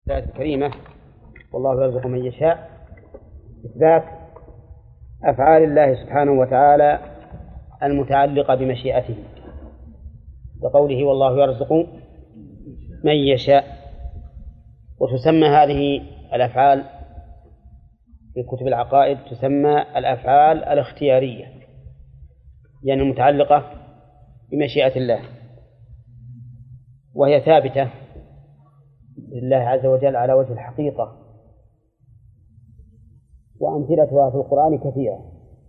الآية الكريمة والله يرزق من يشاء إثبات أفعال الله سبحانه وتعالى المتعلقة بمشيئته بقوله والله يرزق من يشاء. وتسمى هذه الأفعال في كتب العقائد تسمى الأفعال الاختيارية، يعني المتعلقة بمشيئة الله، وهي ثابتة لله عز وجل على وجه الحقيقة، وأمثلتها في القرآن كثيرة.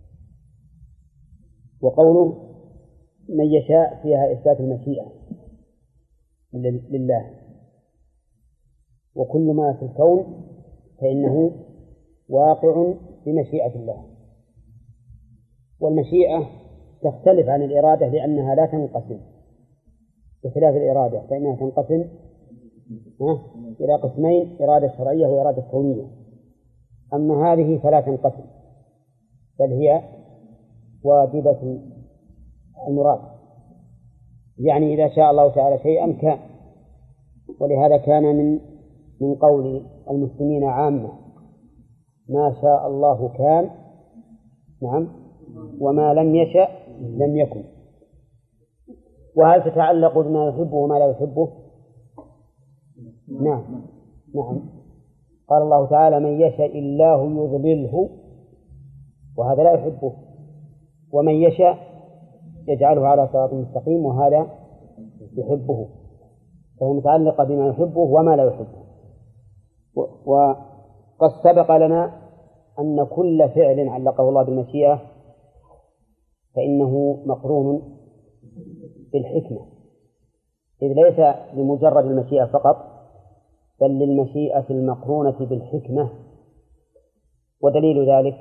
وقوله من يشاء فيها إثبات المشيئة لله، وكل ما في الكون فإنه واقع بمشيئة الله. والمشيئة تختلف عن الإرادة لأنها لا تنقسم، بخلاف الإرادة فإنها تنقسم إلى قسمين: إرادة شرعية وإرادة كونية. أما هذه فلا تنقسم، بل هي واجبة المراد، يعني إذا شاء الله تعالى شيئا كان. ولهذا كان من قول المسلمين عامة: ما شاء الله كان، نعم، وما لم يشأ لم يكن. وهل تتعلق بما يحبه وما لا يحبه؟ نعم. قال الله تعالى: من يشاء الله يضلله، وهذا لا يحبه، ومن يشاء يجعله على صراط مستقيم، وهذا يحبه، فهي متعلقة بما يحبه وما لا يحبه. وقد سبق لنا أن كل فعل علقه الله بالمشيئة فإنه مقرون بالحكمة، إذ ليس لمجرد المشيئة فقط، بل للمشيئة المقرونة بالحكمة. ودليل ذلك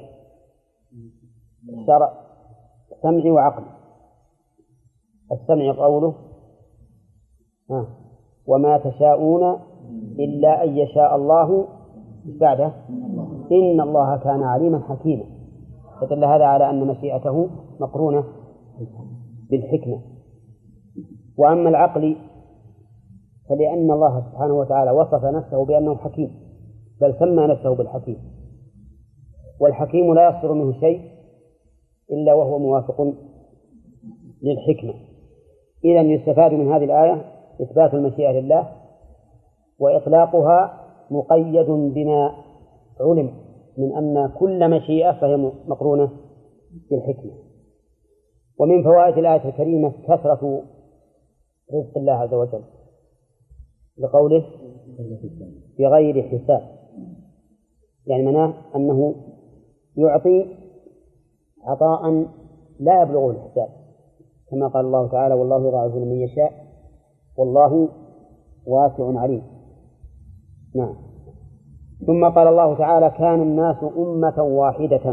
شرع سمع وعقل. السمع قوله: وما تشاءون إلا أن يشاء الله بعده إن الله كان عليما حكيما، فدل هذا على أن مشيئته مقرونة بالحكمة. وأما العقل فلأن الله سبحانه وتعالى وصف نفسه بأنه حكيم، بل سمى نفسه بالحكيم، والحكيم لا يصدر منه شيء إلا وهو موافق للحكمة. إذن يستفاد من هذه الآية إثبات المشيئة لله، وإطلاقها مقيد بما علم من أن كل مشيئة فهي مقرونة بالحكمة. ومن فوائد الآية الكريمة كثرة رزق الله عز وجل، لقوله بغير حساب، يعني معناه أنه يعطي عطاء لا يبلغه الحساب، كما قال الله تعالى: والله يضاعف لمن يشاء والله واسع عليم. نعم. ثم قال الله تعالى: كان الناس أمة واحدة.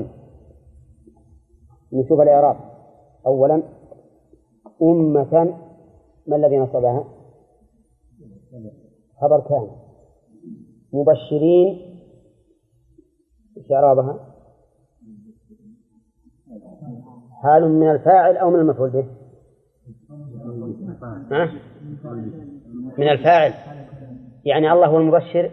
نشوف الإعراب. أولا أمة، ما الذي نصبها؟ خبر كان. مبشرين، إيش إعرابها؟ حال من الفاعل أو من المفعول به؟ من الفاعل، يعني الله هو المبشر.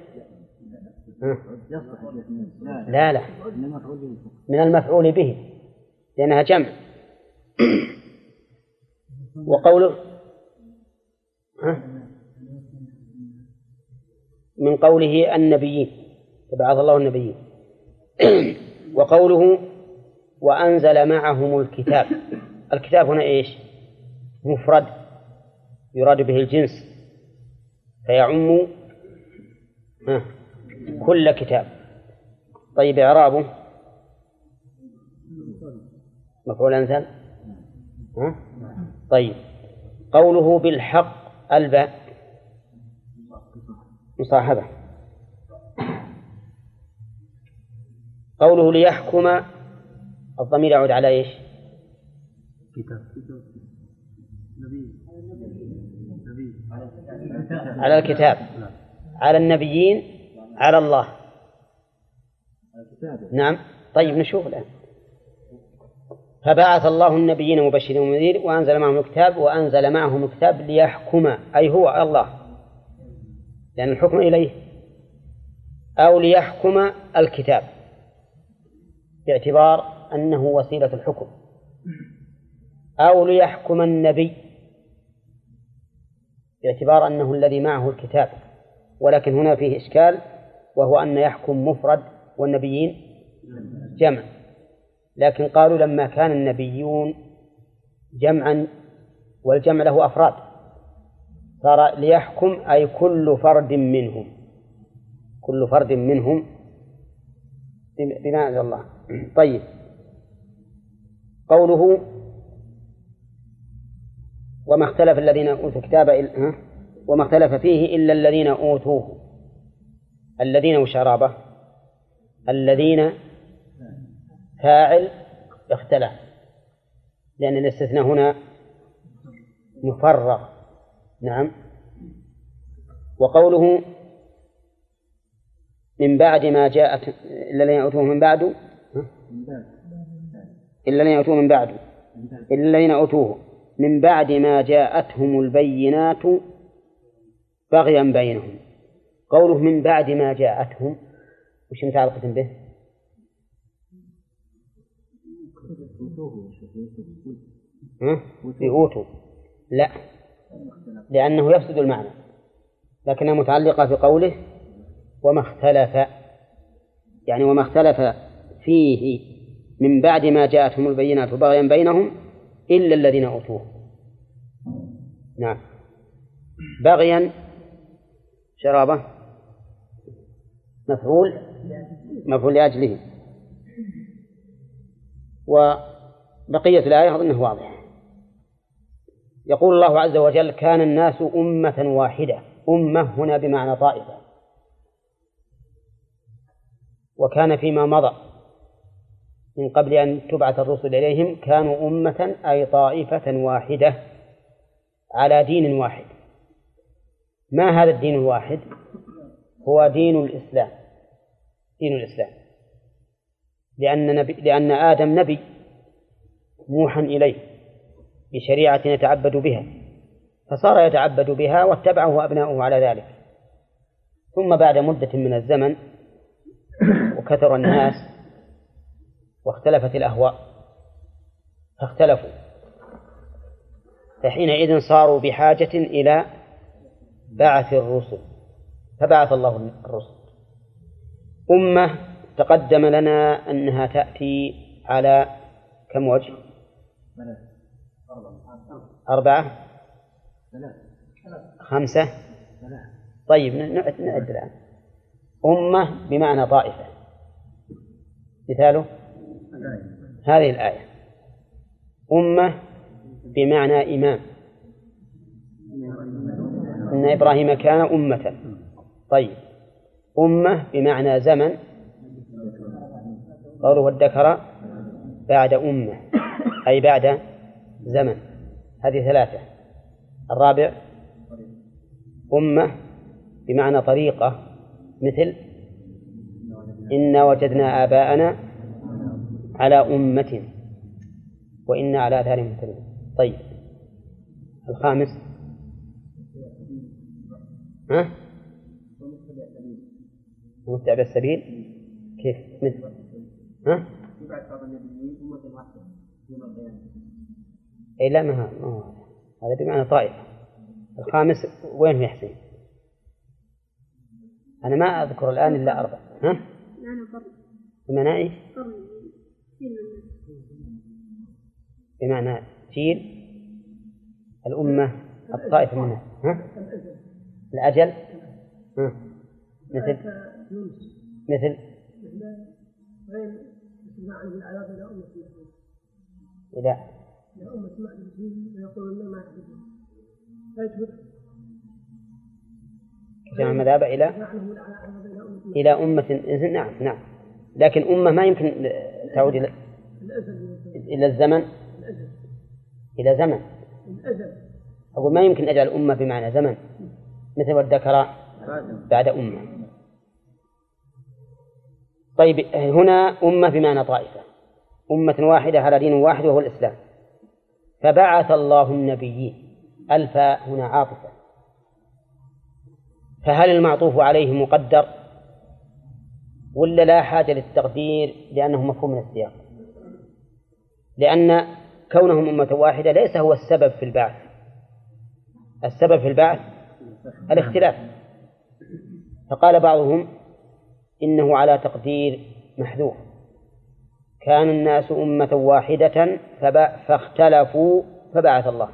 لا، من المفعول به، لأنها جمع. وقوله من قوله النبيين، فبعث الله النبيين. وقوله وأنزل معهم الكتاب. الكتاب هنا إيش؟ مفرد يراد به الجنس، فيعم كل كتاب. طيب، إعرابه مفعول أنزل. طيب، قوله بالحق الباء مصاحبة. قوله ليحكم الضمير يعود على إيش؟ على الكتاب، على النبيين، على الله. نعم. طيب، نشوف الآن. فبعث الله النبيين مبشرين ومنذرين وأنزل معهم الكتاب، وأنزل معهم الكتاب ليحكم، أي هو الله، لأن الحكم إليه. أو ليحكم الكتاب باعتبار أنه وسيلة الحكم، أو ليحكم النبي باعتبار أنه الذي معه الكتاب، ولكن هنا فيه إشكال، وهو أن يحكم مفرد والنبيين جمع، لكن قالوا لما كان النبيون جمعا والجمع له أفراد صار ليحكم أي كل فرد منهم بما أنزل الله. طيب، قوله وما اختلف الذين أوتوا الكتاب وما اختلف فيه إلا الذين أوتوه، الذين وشرابه، الذين فاعل اختلف لأن الاستثناء هنا مفرغ. نعم. وقوله من بعد ما جاءت إلا الذين أوتوه من بعد إلا الذين أوتوه من بعد إلا الذين أوتوه من بعد ما جاءتهم البينات بغيا بينهم. قوله من بعد ما جاءتهم وش متعلقة به؟ في أوتوا لا، لأنه يفسد المعنى، لكنها متعلقة في قوله وما اختلف، يعني وما اختلف فيه من بعد ما جاءتهم البينات بغيا بينهم إلا الذين أوتوه. نعم. بغيا شرابة مفعول لأجله. وبقية الآية أظنه واضح. يقول الله عز وجل كان الناس أمة واحدة، أمة هنا بمعنى طائفة، وكان فيما مضى من قبل أن تبعث الرسل إليهم كانوا أمة أي طائفة واحدة على دين واحد. ما هذا الدين الواحد؟ هو دين الإسلام، لأن آدم نبي موحى إليه بشريعة يتعبد بها، فصار يتعبد بها واتبعه أبناؤه على ذلك. ثم بعد مدة من الزمن وكثر الناس واختلفت الأهواء فاختلفوا، فحينئذ صاروا بحاجة إلى بعث الرسل، فبعث الله الرسل. أمة تقدم لنا أنها تأتي على كم وجه؟ 4 5. طيب نعد الآن. أمة بمعنى طائفة، مثاله هذه الآية. أمة بمعنى إمام، إن إبراهيم كان أمة. طيب، أمة بمعنى زمن، قوله والذكر بعد أمة أي بعد زمن، هذه 3. الرابع أمة بمعنى طريقة، مثل إنا وجدنا آباءنا على أمة وإنا على آثارهم مهتدون. طيب، الخامس متبع السبيل، كيف مثل أي لا، ما هذا بمعنى طائفة. الخامس وين في حسين؟ أنا ما أذكر الآن إلا 4. بمعنى إيش؟ بمعنى جيل الأمة الطائفة منها. الأجل مثل إلى جمع المذهب إلى أمة. نعم، لكن أمة ما يمكن تعود إلى الزمن، إلى زمن. أقول ما يمكن أجعل أمة بمعنى زمن، مثل والذكر بعد أمة. طيب، هنا أمة بمعنى طائفة، أمة واحدة على دين واحد وهو الإسلام. فبعث الله النبيين، الفاء هنا عاطفة، فهل المعطوف عليه مقدر ولا لا حاجة للتقدير لأنه مفهوم من السياق؟ لأن كونهم أمة واحدة ليس هو السبب في البعث. السبب في البعث الاختلاف. فقال بعضهم إنه على تقدير محذوف: كان الناس أمة واحدة فاختلفوا فبعث الله.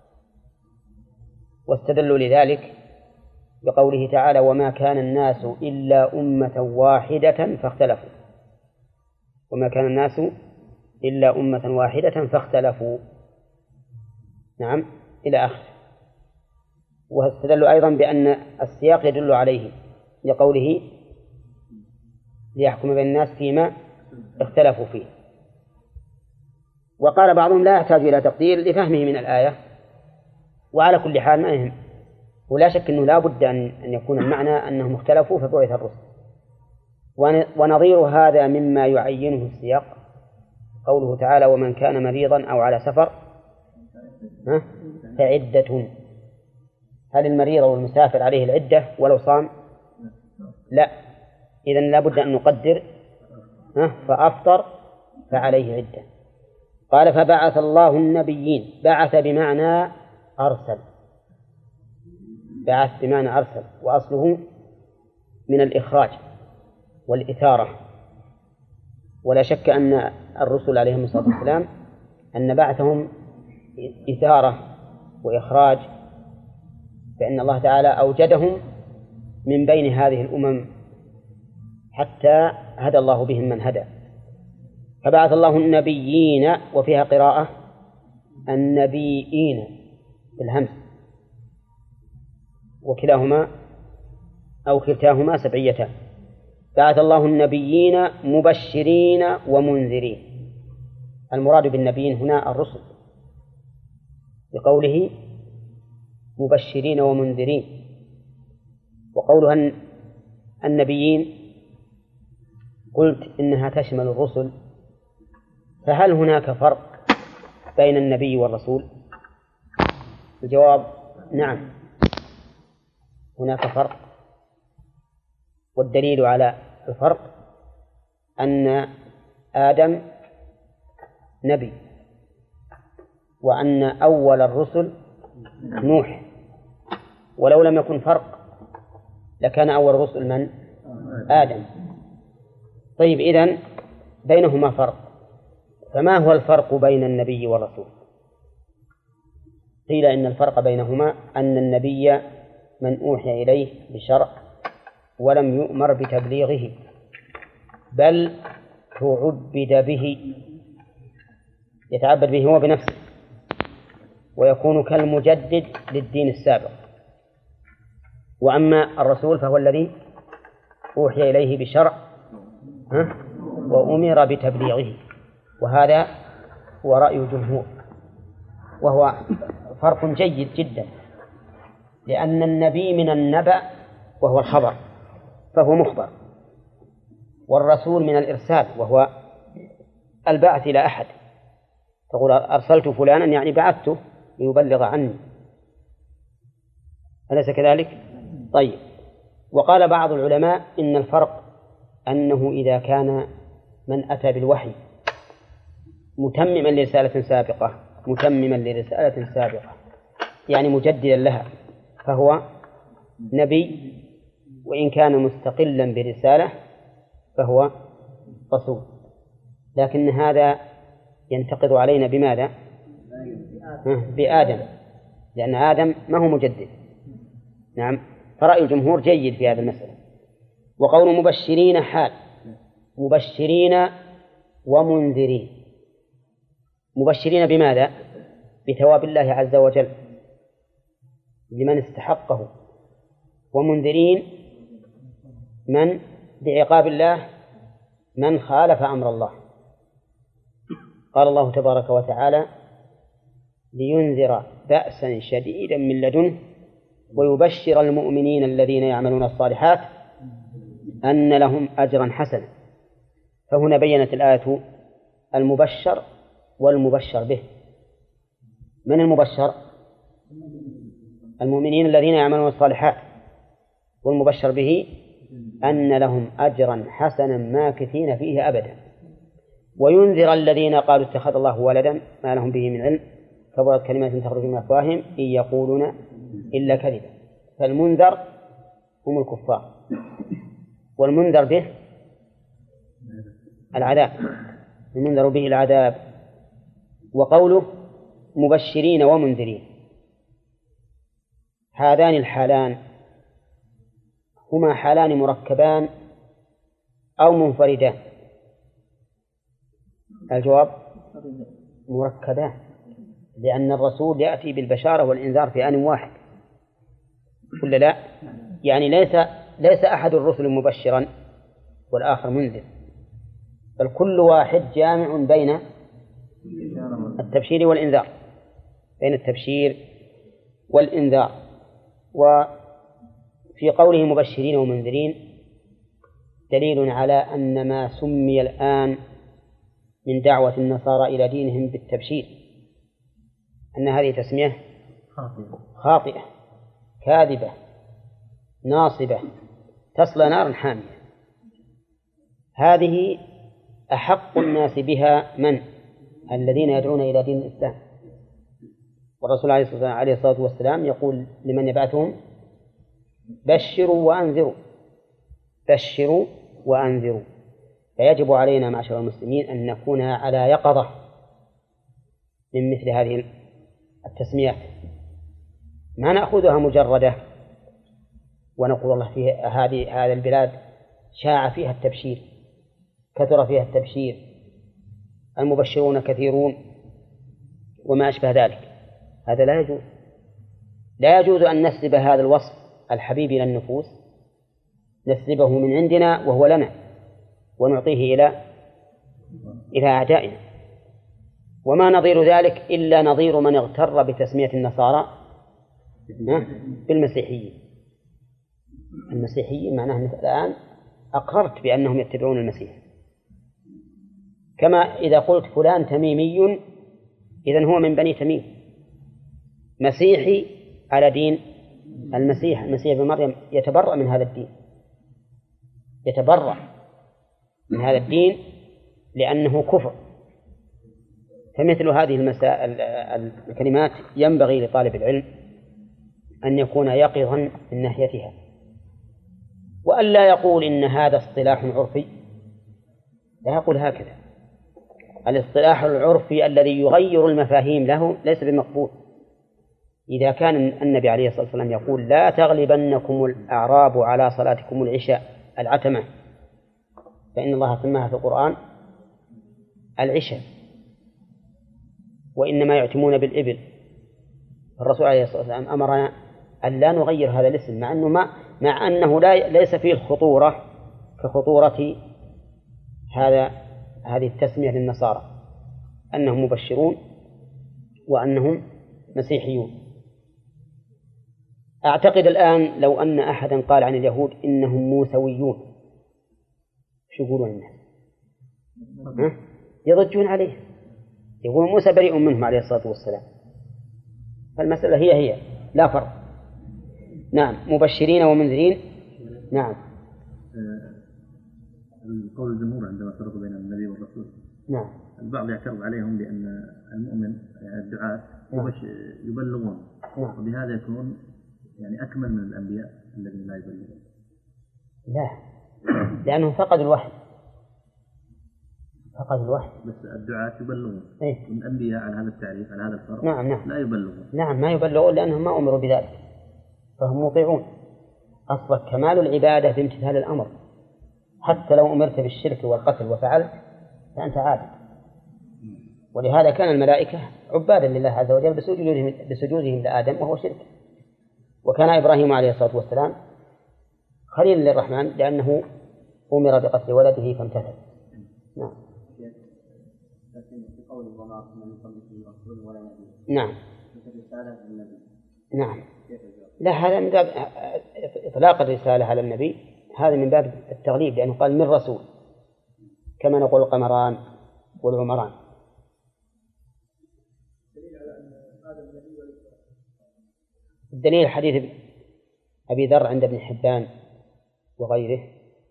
واستدلوا لذلك بقوله تعالى: وما كان الناس إلا أمة واحدة فاختلفوا. وما كان الناس إلا أمة واحدة فاختلفوا. نعم، إلى آخر. واستدلوا أيضا بأن السياق يدل عليه لقوله: ليحكم بين الناس فيما اختلفوا فيه. وقال بعضهم لا يحتاج إلى تقدير لفهمه من الآية. وعلى كل حال ما يهم، ولا شك أنه لا بد أن يكون المعنى أنهم اختلفوا فبعث الرسل. ونظير هذا مما يعينه السياق قوله تعالى: ومن كان مريضا أو على سفر فعدة. هل المريض أو المسافر عليه العدة ولو صام؟ لا. إذن لا بد أن نقدر فأفطر فعليه عدة. قال: فبعث الله النبيين. بعث بمعنى أرسل. بعث بمعنى أرسل، وأصله من الإخراج والإثارة. ولا شك أن الرسل عليهم الصلاة والسلام أن بعثهم إثارة وإخراج، فإن الله تعالى أوجدهم من بين هذه الأمم حتى هدى الله بهم من هدى. فبعث الله النبيين، وفيها قراءة النبيين بالهمس، وكلاهما أو كلتاهما سبعيتان. بعث الله النبيين مبشرين ومنذرين. المراد بالنبيين هنا الرسل بقوله مبشرين ومنذرين. وقولها النبيين قلت إنها تشمل الرسل، فهل هناك فرق بين النبي والرسول؟ الجواب: نعم، هناك فرق. والدليل على الفرق أن آدم نبي، وأن أول الرسل نوح. ولو لم يكن فرق لكان أول الرسل من؟ آدم. طيب، إذن بينهما فرق. فما هو الفرق بين النبي والرسول؟ قيل إن الفرق بينهما أن النبي من أوحي إليه بشرع ولم يؤمر بتبليغه، بل تعبد به، يتعبد به هو بنفسه، ويكون كالمجدد للدين السابق. وأما الرسول فهو الذي أوحي إليه بشرع وأمر بتبليغه. وهذا هو رأي الجمهور، وهو فرق جيد جدا، لأن النبي من النبأ وهو الخبر فهو مخبر، والرسول من الإرسال وهو البعث إلى أحد. تقول أرسلت فلانا يعني بعثته ليبلغ عني، أليس كذلك؟ طيب. وقال بعض العلماء إن الفرق أنه إذا كان من أتى بالوحي متمما لرسالة سابقة يعني مجددا لها فهو نبي، وإن كان مستقلا برسالة فهو رسول. لكن هذا ينتقد علينا بماذا؟ بآدم، لأن آدم ما هو مجدد. نعم، فرأي الجمهور جيد في هذا المسألة. وقول مبشرين حال، مبشرين ومنذرين. مبشرين بماذا؟ بثواب الله عز وجل لمن استحقه، ومنذرين من بعقاب الله من خالف أمر الله. قال الله تبارك وتعالى: لينذر بأسا شديدا من لدنه ويبشر المؤمنين الذين يعملون الصالحات أن لهم أجرا حسنا. فهنا بينت الآية المبشر والمبشر به. من المبشر؟ المؤمنين الذين يعملون الصالحات. والمبشر به أن لهم أجرا حسنا ماكثين فيه أبدا، وينذر الذين قالوا اتخذ الله ولدا ما لهم به من علم، كبرت كلمة تخرج من أفواههم إن يقولون إلا كذبا. فالمنذر هم الكفار، والمنذر به العذاب، المنذر به العذاب. وقوله مبشرين ومنذرين، هذان الحالان هما حالان مركبان أو منفردان؟ الجواب مركبان، لأن الرسول يأتي بالبشارة والإنذار في آن واحد، ولا لا؟ يعني ليس أحد الرسل مبشرا والآخر منذر، بل كل واحد جامع بين التبشير والإنذار، بين التبشير والإنذار. وفي قوله مبشرين ومنذرين دليل على أن ما سمي الآن من دعوة النصارى إلى دينهم بالتبشير أن هذه تسمية خاطئة كاذبة ناصبة تصلى نارا حامية. هذه أحق الناس بها من؟ الذين يدعون إلى دين الإسلام. والرسول عليه الصلاة والسلام يقول لمن يبعثهم بشروا وأنذروا، بشروا وأنذروا. فيجب علينا معشر المسلمين أن نكون على يقظة من مثل هذه التسميات، ما نأخذها مجردة ونقول الله في هذه البلاد شاع فيها التبشير، كثر فيها التبشير، المبشرون كثيرون وما أشبه ذلك. هذا لا يجوز، لا يجوز أن نسلب هذا الوصف الحبيب إلى النفوس، نسلبه من عندنا وهو لنا ونعطيه إلى أعدائنا. وما نظير ذلك إلا نظير من اغتر بتسمية النصارى بالمسيحيين. المسيحيين معناه أنك الآن أقررت بأنهم يتبعون المسيح، كما إذا قلت فلان تميمي إذن هو من بني تميم، مسيحي على دين المسيح بن مريم، يتبرأ من هذا الدين، يتبرأ من هذا الدين لأنه كفر. فمثل هذه الكلمات ينبغي لطالب العلم أن يكون يقظا من ناحيتها، وأن لا يقول إن هذا اصطلاح عرفي، لا يقول هكذا. الاصطلاح العرفي الذي يغير المفاهيم له ليس بمقبول. إذا كان النبي عليه الصلاة والسلام يقول لا تغلبنكم الأعراب على صلاتكم العشاء العتمة، فإن الله سماها في القرآن العشاء، وإنما يعتمون بالإبل. الرسول عليه الصلاة والسلام أمرنا أن لا نغير هذا الاسم، مع أنه ليس فيه الخطورة كخطورة هذه التسمية للنصارى أنهم مبشرون وأنهم مسيحيون. أعتقد الآن لو أن أحدا قال عن اليهود إنهم موسويون، شو يقولون الناس؟ يضجون عليه، يقول موسى بريء منهم عليه الصلاة والسلام. فالمسألة هي لا فرق. نعم، مبشرين ومنذرين. نعم. قول الجمهور عندما فرقوا بين النبي والرسول، نعم، البعض يعترض عليهم بأن المؤمن يعني الدعاة يبلغون، نعم، وبهذا يكون يعني أكمل من الأنبياء الذين لا يبلغون. لا، لأنهم فقدوا الوحي، بس الدعاة يبلغون. إيه؟ الأنبياء على هذا التعريف، على هذا الفرق، نعم. لا يبلغون. نعم، ما يبلغون لأنهم ما أمروا بذلك، فهم مطيعون. أصل كمال العبادة بامتثال الأمر، حتى لو أمرت بالشرك والقتل وفعلت فأنت عابد. ولهذا كان الملائكة عبادا لله عز وجل بسجودهم لآدم وهو شرك. وكان إبراهيم عليه الصلاة والسلام خليل للرحمن لأنه أمر بقتل ولده فامتثل. نعم. نعم. نعم. لا، هذا من باب إطلاق الرسالة على النبي، هذا من باب التغليب، لأنه قال من رسول، كما نقول القمران والعمران. الدليل حديث أبي ذر عند ابن حبان وغيره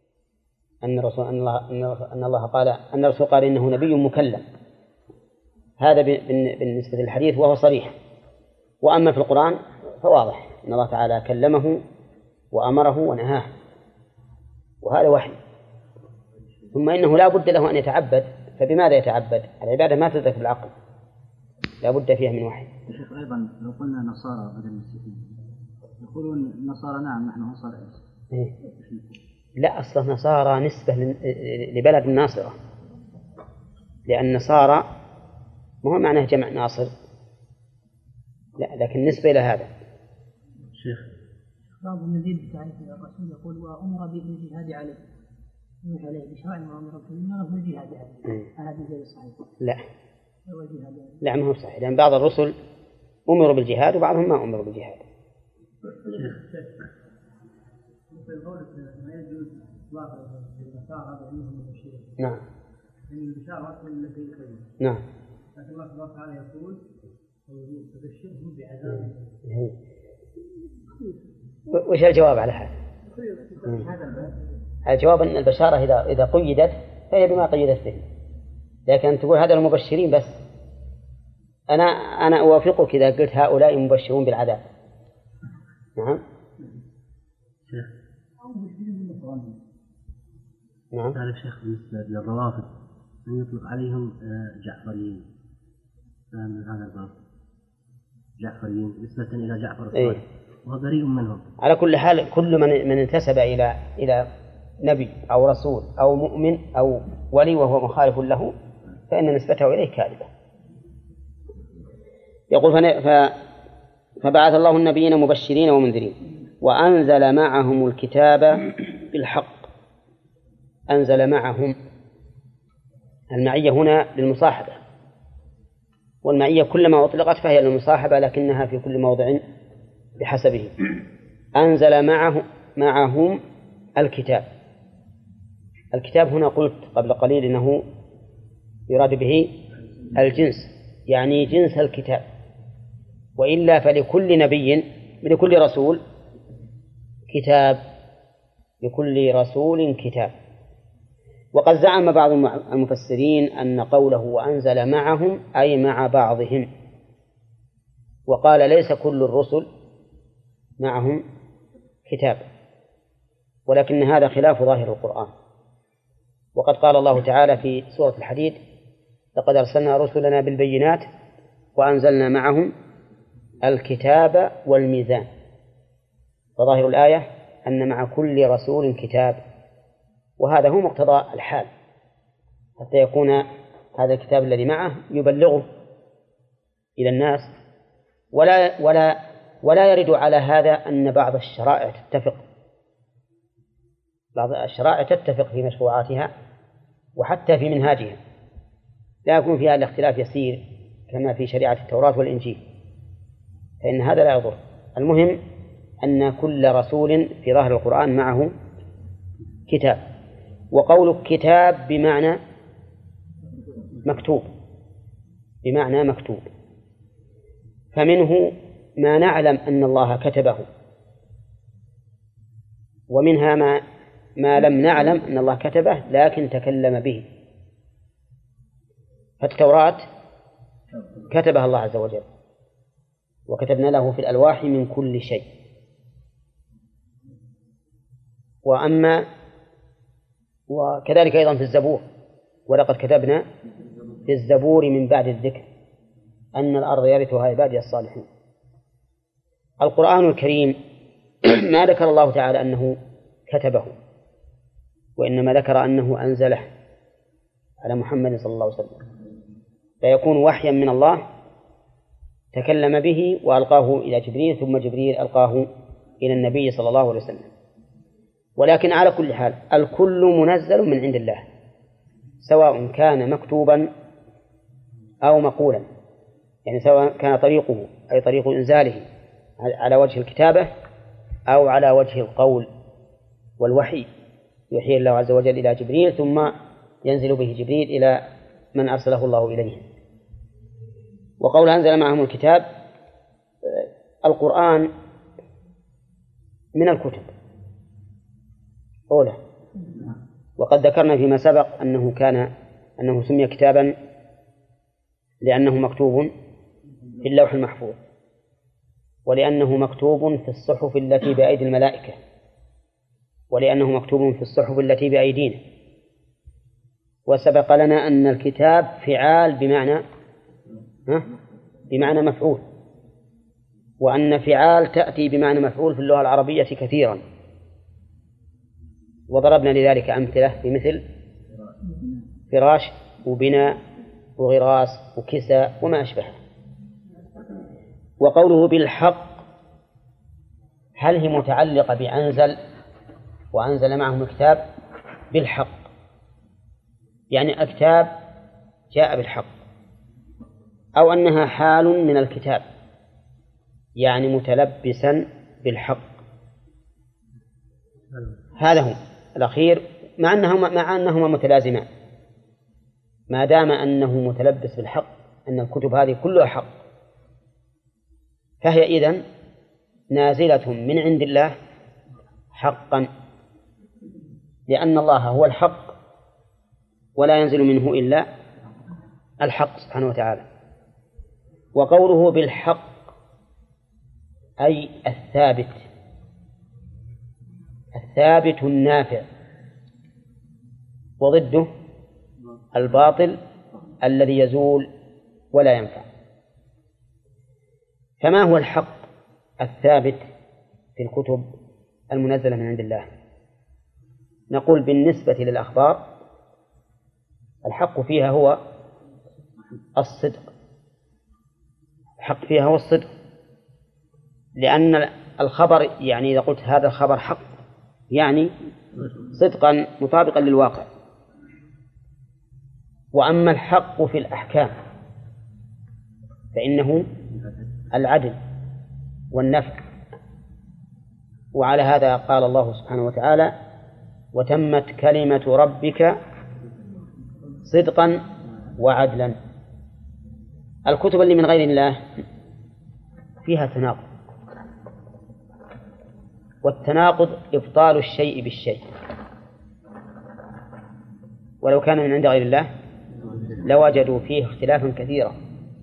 أن الرسول قال إنه نبي مكلم، هذا بالنسبة للحديث وهو صريح. وأما في القرآن فواضح أن الله تعالى كلمه وأمره ونهاه، وهذا وحي. ثم إنه لا بد له أن يتعبد، فبماذا يتعبد؟ العبادة ما تدرك بالعقل، لا بد فيها من وحي. شيخ أيضا لو قلنا نصارى بدل المسيحيين يقولون النصارى نعم نحن نصارى إيه؟ لا، أصلا نصارى نسبة لبلد الناصرة، لأن النصارى ما هو معناه جمع ناصر، لا، لكن نسبة إلى هذا. شيخ بعضهم يزيد تعريف الرسول يقول وأمر بالجهاد عليه، يوحى عليه بشرع وأمر بالجهاد عليه، هذا غير صحيح. لا ما هو صحيح، لأن بعض الرسل أمروا بالجهاد وبعضهم ما أمروا بالجهاد. نعم. نعم. لكن الله سبحانه وتعالى يقول تبشرهم بعذاب. وش الجواب على هذا؟ الجواب أن البشارة إذا قيدت فهي بما قيدت به، لكن تقول هذا المبشرين بس. أنا أوافقك إذا قلت هؤلاء مبشرون بالعذاب. نعم. نعم. تعرف شيخ بالنسبة للروافض من يطلق عليهم جعفريين، من هذا الباب جعفريين نسبة إلى جعفر الصادق، وهو بريء منهم. على كل حال كل من انتسب إلى نبي أو رسول أو مؤمن أو ولي وهو مخالف له فإن نسبته إليه كاذبة. يقول فبعث الله النبيين مبشرين ومنذرين وأنزل معهم الكتاب بالحق. أنزل معهم، المعية هنا للمصاحبة، والمعية كلما أطلقت فهي للمصاحبة لكنها في كل موضع بحسبه. أنزل معهم الكتاب. الكتاب هنا قلت قبل قليل إنه يراد به الجنس، يعني جنس الكتاب، وإلا فلكل نبي لكل رسول كتاب، لكل رسول كتاب. وقد زعم بعض المفسرين أن قوله وأنزل معهم أي مع بعضهم، وقال ليس كل الرسل معهم كتاب، ولكن هذا خلاف ظاهر القرآن. وقد قال الله تعالى في سورة الحديد لقد أرسلنا رسلنا بالبينات وأنزلنا معهم الكتاب والميزان. فظاهر الآية أن مع كل رسول كتاب، وهذا هو مقتضى الحال، حتى يكون هذا الكتاب الذي معه يبلغه إلى الناس. ولا يرد على هذا أن بعض الشرائع تتفق، بعض الشرائع تتفق في مشروعاتها وحتى في منهاجها، لا يكون فيها الاختلاف يسير كما في شريعة التوراة والإنجيل، فإن هذا لا يضر. المهم أن كل رسول في ظاهر القرآن معه كتاب. وقول كتاب بمعنى مكتوب، بمعنى مكتوب، فمنه ما نعلم أن الله كتبه، ومنها ما لم نعلم أن الله كتبه لكن تكلم به. فالتوراة كتبها الله عز وجل، وكتبنا له في الألواح من كل شيء. وكذلك أيضا في الزبور، ولقد كتبنا في الزبور من بعد الذكر أن الأرض يرثها عبادي الصالحين. القرآن الكريم ما ذكر الله تعالى أنه كتبه، وإنما ذكر أنه أنزله على محمد صلى الله عليه وسلم، فيكون وحيا من الله تكلم به وألقاه إلى جبريل، ثم جبريل ألقاه إلى النبي صلى الله عليه وسلم. ولكن على كل حال الكل منزل من عند الله، سواء كان مكتوبا أو مقولا، يعني سواء كان طريقه أي طريق إنزاله على وجه الكتابة أو على وجه القول والوحي، يوحي الله عز وجل إلى جبريل ثم ينزل به جبريل إلى من أرسله الله إليه. وقول أنزل معهم الكتاب، القرآن من الكتب أولى، وقد ذكرنا فيما سبق أنه سمي كتابا لأنه مكتوب في اللوح المحفوظ، ولأنه مكتوب في الصحف التي بأيدي الملائكة، ولأنه مكتوب في الصحف التي بأيدينا. وسبق لنا أن الكتاب فعال بمعنى مفعول، وأن فعال تأتي بمعنى مفعول في اللغة العربية كثيرا، وضربنا لذلك أمثلة بمثل فراش وبناء وغراس وكساء وما أشبه. وقوله بالحق هل هي متعلقة بأنزل وأنزل معهم الكتاب بالحق، يعني الكتاب جاء بالحق، أو أنها حال من الكتاب يعني متلبسا بالحق؟ هذا هو الأخير، مع أنهما متلازمان، ما دام أنه متلبس بالحق، أن الكتب هذه كلها حق، فهي إذن نازلة من عند الله حقا، لأن الله هو الحق ولا ينزل منه إلا الحق سبحانه وتعالى. وقوله بالحق أي الثابت النافع، وضده الباطل الذي يزول ولا ينفع. فما هو الحق الثابت في الكتب المنزلة من عند الله؟ نقول بالنسبة للأخبار الحق فيها هو الصدق، الحق فيها هو الصدق، لأن الخبر يعني إذا قلت هذا الخبر حق يعني صدقا مطابقا للواقع. وأما الحق في الأحكام فإنه العدل والنفع، وعلى هذا قال الله سبحانه وتعالى وتمت كلمة ربك صدقا وعدلا. الكتب اللي من غير الله فيها تناقض، والتناقض إبطال الشيء بالشيء، ولو كان من عند غير الله لوجدوا فيه اختلافا كثيرا.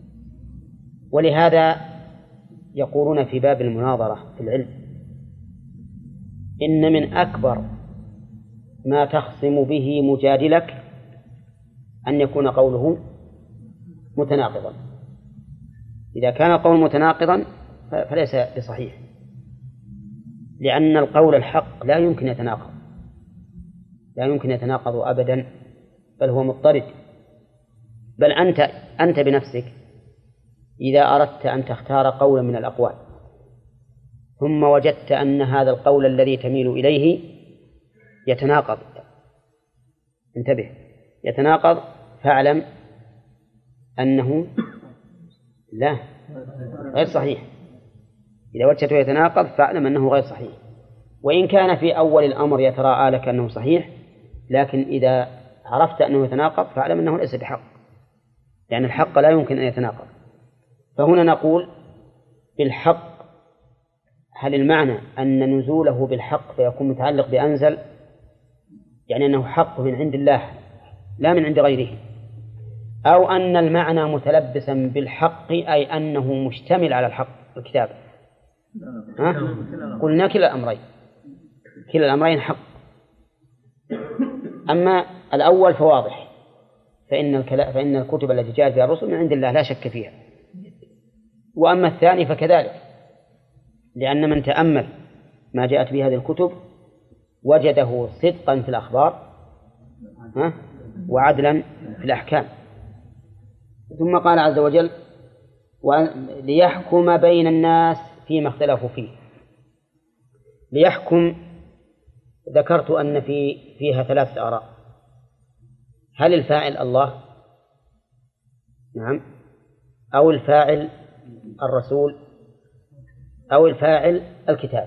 ولهذا يقولون في باب المناظرة في العلم إن من أكبر ما تخصم به مجادلك أن يكون قوله متناقضا. إذا كان القول متناقضا فليس بصحيح، لأن القول الحق لا يمكن يتناقض أبدا، بل هو مضطرد. بل أنت بنفسك إذا أردت أن تختار قولا من الأقوال ثم وجدت أن هذا القول الذي تميل إليه يتناقض، انتبه، يتناقض، فاعلم أنه لا غير صحيح. إذا وجدته يتناقض فاعلم أنه غير صحيح، وإن كان في أول الأمر يتراءى لك أنه صحيح، لكن إذا عرفت أنه يتناقض فاعلم أنه ليس بحق، لأن الحق لا يمكن أن يتناقض. فهنا نقول بالحق هل المعنى أن نزوله بالحق فيكون متعلق بأنزل، يعني أنه حق من عند الله لا من عند غيره، أو أن المعنى متلبسا بالحق أي أنه مشتمل على الحق الكتاب؟ قلنا كلا الأمرين حق. أما الأول فواضح، فإن الكتب التي جاءت بها الرسل من عند الله لا شك فيها. وأما الثاني فكذلك، لأن من تأمل ما جاءت به هذه الكتب وجده صدقا في الأخبار وعدلا في الأحكام. ثم قال عز وجل ليحكم بين الناس فيما اختلفوا فيه. ليحكم ذكرت أن فيها 3 آراء. هل الفاعل الله؟ نعم. أو الفاعل الرسول؟ أو الفاعل الكتاب؟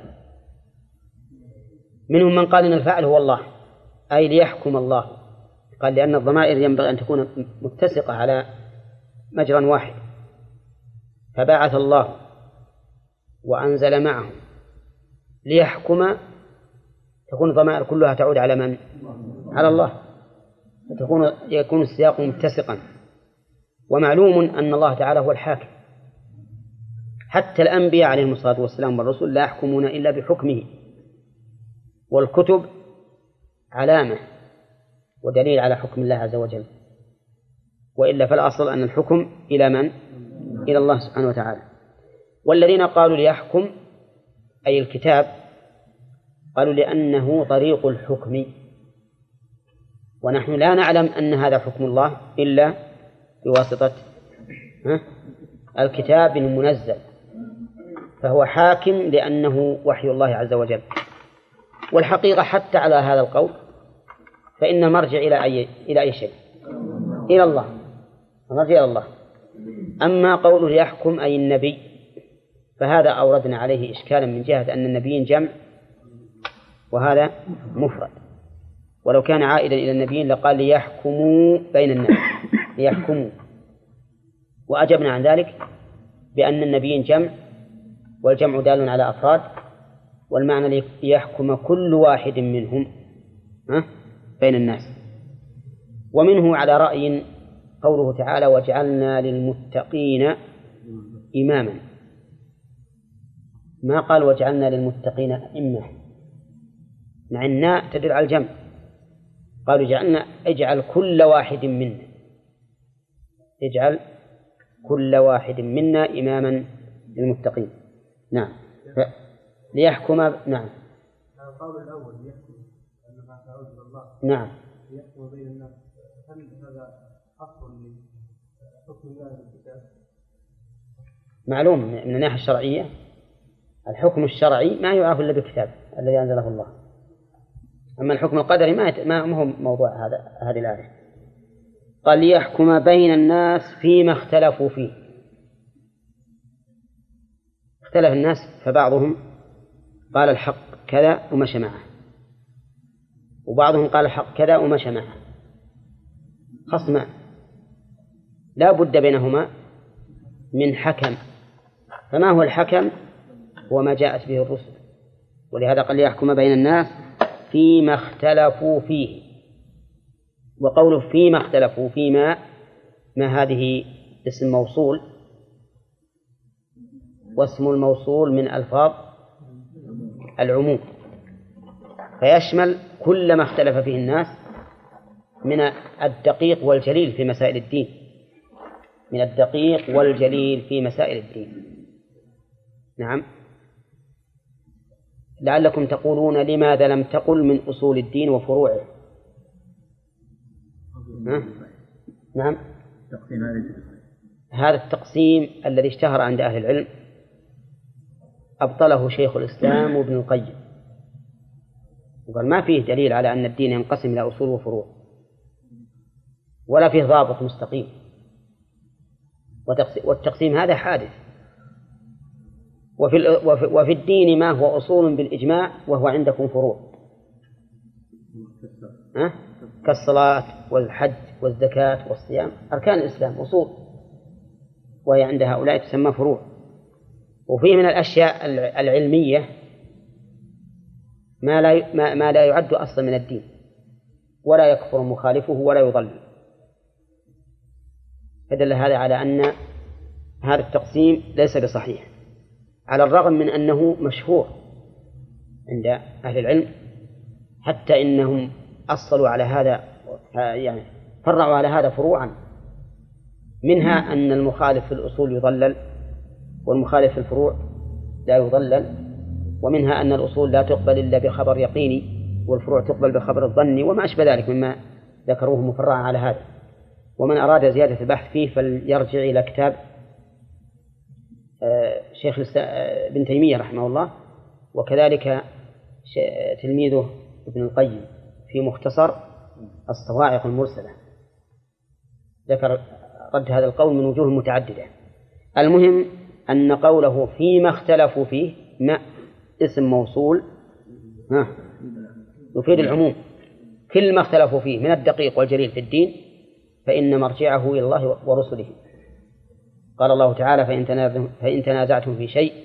منهم من قال إن الفاعل هو الله، أي ليحكم الله، قال لأن الضمائر ينبغي أن تكون متسقة على مجرى واحد، فبعث الله وأنزل معه ليحكم، تكون الضمائر كلها تعود على من؟ على الله، يكون السياق متسقا. ومعلوم أن الله تعالى هو الحاكم، حتى الأنبياء عليهم الصلاة والسلام والرسل لا يحكمون إلا بحكمه، والكتب علامة ودليل على حكم الله عز وجل، وإلا فالأصل أن الحكم إلى من؟ إلى الله سبحانه وتعالى. والذين قالوا ليحكم أي الكتاب قالوا لأنه طريق الحكم، ونحن لا نعلم أن هذا حكم الله إلا بواسطة الكتاب المنزل، فهو حاكم لأنه وحي الله عز وجل. والحقيقة حتى على هذا القول فإن مرجع إلى أي شيء؟ إلى الله، مرجع إلى الله. أما قوله يحكم أي النبي فهذا أوردنا عليه إشكالا من جهة أن النبيين جمع وهذا مفرد، ولو كان عائدا إلى النبيين لقال ليحكموا بين الناس، ليحكموا. وأجبنا عن ذلك بأن النبيين جمع، والجمع دال على أفراد، والمعنى ليحكم كل واحد منهم بين الناس. ومنه على رأي قوله تعالى وجعلنا للمتقين إماما، ما قال وجعلنا للمتقين أئمة، مع الناء تدل على الجمع، قالوا جعلنا اجعل كل واحد منا، اجعل كل واحد منا إماما للمتقين. نعم ليحكم. نعم القول الأول يحكم أنها تعود إلى الله. نعم يحكم بين الناس، هل هذا أصل لحكم الله بالكتاب؟ معلوم من الناحية الشرعية الحكم الشرعي ما يعرف إلا بالكتاب الذي أنزله الله، أما الحكم القدري ما هو موضوع هذه الآية. قال ليحكم بين الناس فيما اختلفوا فيه. اختلف الناس فبعضهم قال الحق كذا ومشى معه، وبعضهم قال الحق كذا ومشى معه، خصمان لا بد بينهما من حكم. فما هو الحكم؟ هو ما جاءت به الرسل، ولهذا قال ليحكم بين الناس فيما اختلفوا فيه. وقوله فيما اختلفوا، فيما ما هذه اسم موصول، واسم الموصول من ألفاظ العموم، فيشمل كل ما اختلف فيه الناس من الدقيق والجليل في مسائل الدين، من الدقيق والجليل في مسائل الدين. نعم لعلكم تقولون لماذا لم تقل من أصول الدين وفروعه؟ نعم هذا التقسيم الذي اشتهر عند أهل العلم أبطله شيخ الإسلام وابن القيم، وقال ما فيه دليل على أن الدين ينقسم إلى أصول وفروع، ولا فيه ضابط مستقيم، والتقسيم هذا حادث. وفي الدين ما هو أصول بالإجماع وهو عندكم فروع، كالصلاة والحج والزكاة والصيام، أركان الإسلام أصول، وهي عند هؤلاء تسمى فروع. وفيه من الأشياء العلمية ما لا يعد أصلا من الدين، ولا يكفر مخالفه ولا يضل. فدل هذا على أن هذا التقسيم ليس بصحيح، على الرغم من أنه مشهور عند أهل العلم، حتى إنهم أصلوا على هذا، يعني فرعوا على هذا فروعا، منها أن المخالف في الأصول يضلل والمخالف في الفروع لا يضلل، ومنها أن الأصول لا تقبل إلا بخبر يقيني والفروع تقبل بخبر الظني، وما أشبه ذلك مما ذكروه مفرعا على هذا. ومن أراد زيادة البحث فيه فليرجع إلى كتاب شيخ ابن تيمية رحمه الله، وكذلك تلميذه ابن القيم في مختصر الصواعق المرسلة، ذكر رد هذا القول من وجوه متعددة. المهم أن قوله فيما اختلفوا فيه ما اسم موصول يفيد العموم، كل ما اختلفوا فيه من الدقيق والجليل في الدين فإن مرجعه إلى الله ورسله. قال الله تعالى فإن تنازعتم في شيء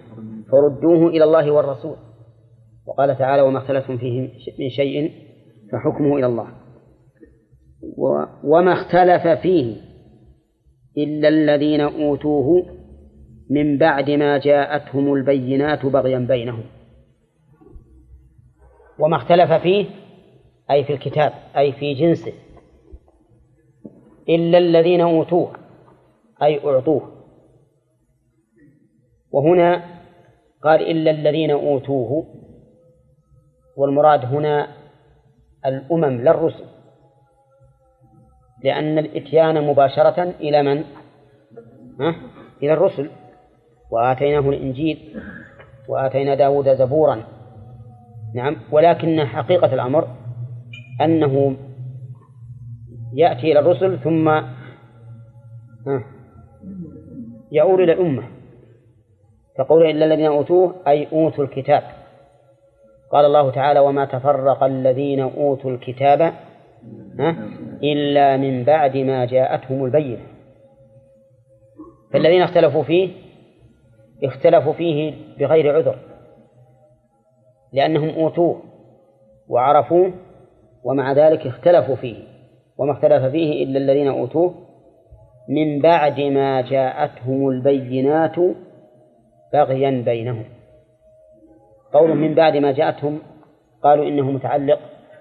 فردوه إلى الله والرسول. وقال تعالى وما اختلفتم فيه من شيء فحكمه إلى الله. وما اختلف فيه إلا الذين أوتوه من بعد ما جاءتهم البينات بغيا بينهم. وما اختلف فيه أي في الكتاب أي في جنسه إلا الذين أوتوه أي أعطوه. وهنا قال إلا الذين أوتوه، والمراد هنا الأمم لا الرسل، لأن الإتيان مباشرة إلى من؟ إلى الرسل. وآتيناه الإنجيل وآتينا داود زبورا. نعم، ولكن حقيقة الأمر أنه يأتي إلى الرسل ثم يؤول إلى الأمة، فقول إلا الذين أوتوه أي أوتوا الكتاب. قال الله تعالى وما تفرق الذين أوتوا الكتاب إلا من بعد ما جاءتهم البينة. فالذين اختلفوا فيه بغير عذر، لأنهم أوتوه وعرفوه ومع ذلك اختلفوا فيه. وما اختلف فيه إلا الذين أوتوه من بعد ما جاءتهم البينات بغيا بينهم. قول من بعد ما جاءتهم قالوا إنه متعلق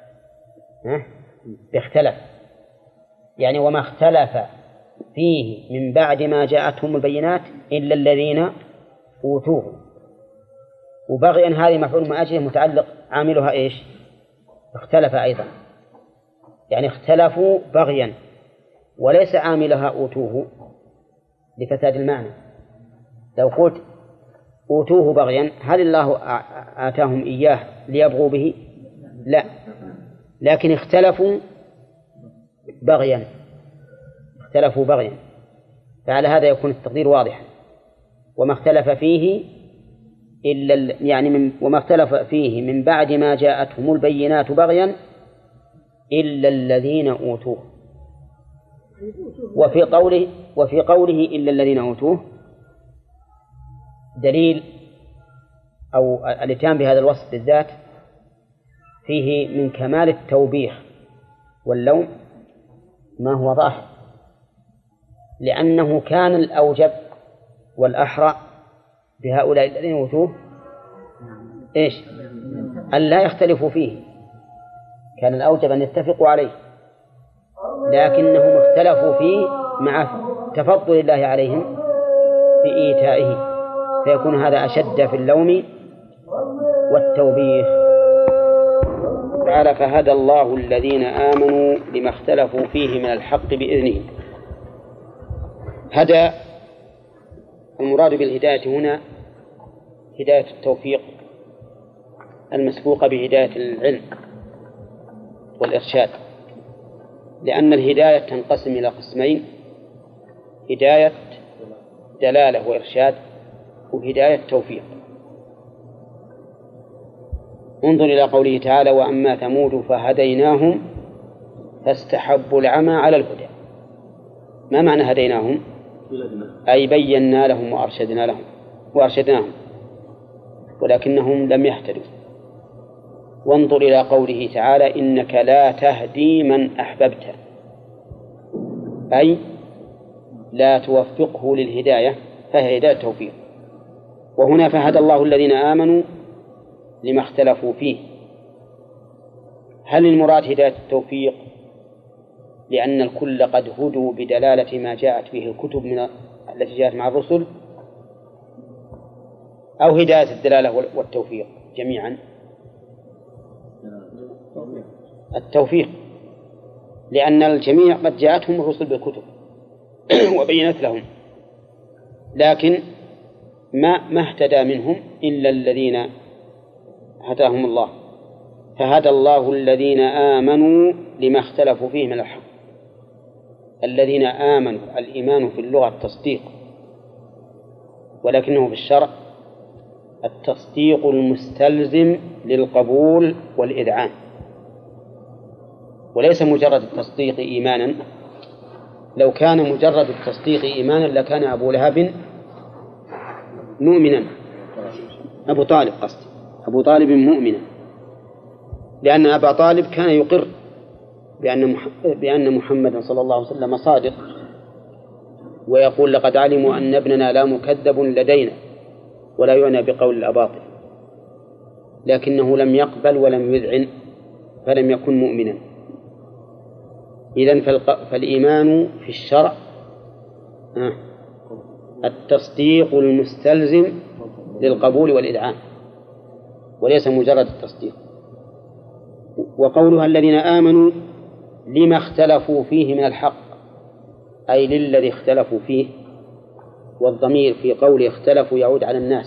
باختلف، يعني وما اختلف فيه من بعد ما جاءتهم البينات إلا الذين أوتوه. وبغيا هذه مفعول من أجله متعلق عاملها إيش؟ اختلف أيضا، يعني اختلفوا بغيا، وليس عاملها أوتوه لفساد المعنى. لو قلت أوتوه بغيا هل الله آتاهم إياه ليبغوا به؟ لا، لكن اختلفوا بغيا، فعلى هذا يكون التقدير واضحا. وما اختلف فيه وما اختلف فيه من بعد ما جاءتهم البينات بغيا إلا الذين أوتوه. وفي قوله إلا الذين أوتوه دليل أو الاتيان بهذا الوصف بالذات فيه من كمال التوبيخ واللوم ما هو ظاهر، لأنه كان الأوجب والأحرى بهؤلاء الذين أوتوه إيش؟ أن لا يختلفوا فيه، كان الأوجب أن يتفقوا عليه، لكنهم اختلفوا فيه مع تفضل الله عليهم بإيتائه، فيكون هذا أشد في اللوم والتوبيخ. تعالى فهدى الله الذين آمنوا لما اختلفوا فيه من الحق بإذنه. هدى المراد بالهداية هنا هداية التوفيق المسبوقة بهداية العلم والإرشاد، لأن الهداية تنقسم إلى قسمين: هداية دلالة وإرشاد، وهداية توفيق. انظر إلى قوله تعالى وأما ثمود فهديناهم فاستحبوا العمى على الهدى. ما معنى هديناهم؟ أي بينا لهم وأرشدناهم ولكنهم لم يهتدوا. وانظر إلى قوله تعالى إنك لا تهدي من أحببت، أي لا توفقه للهداية، فهي هداية توفيق. وهنا فهدى الله الذين آمنوا لما اختلفوا فيه. هل المراد هداية التوفيق لأن الكل قد هدوا بدلالة ما جاءت به الكتب التي جاءت مع الرسل، أو هداية الدلالة والتوفيق جميعا؟ التوفيق، لأن الجميع قد جاءتهم الرسل بالكتب وبينت لهم، لكن ما اهتدى منهم إلا الذين هداهم الله. فهدى الله الذين آمنوا لما اختلفوا فيه من الحق. الذين آمنوا، الإيمان في اللغة التصديق، ولكنه في الشرع التصديق المستلزم للقبول والإذعان، وليس مجرد التصديق إيمانا. لو كان مجرد التصديق إيمانا لكان أبو لهب مؤمنا، أبو طالب مؤمنا، لأن أبا طالب كان يقر بأن محمدا صلى الله عليه وسلم صادق، ويقول لقد علموا أن ابننا لا مكذب لدينا ولا يعنى بقول الأباطل، لكنه لم يقبل ولم يذعن فلم يكن مؤمنا. إذن فالإيمان في الشرع التصديق المستلزم للقبول والإذعان وليس مجرد التصديق. وقولها الذين آمنوا لما اختلفوا فيه من الحق، أي للذي اختلفوا فيه، والضمير في قول اختلفوا يعود على الناس،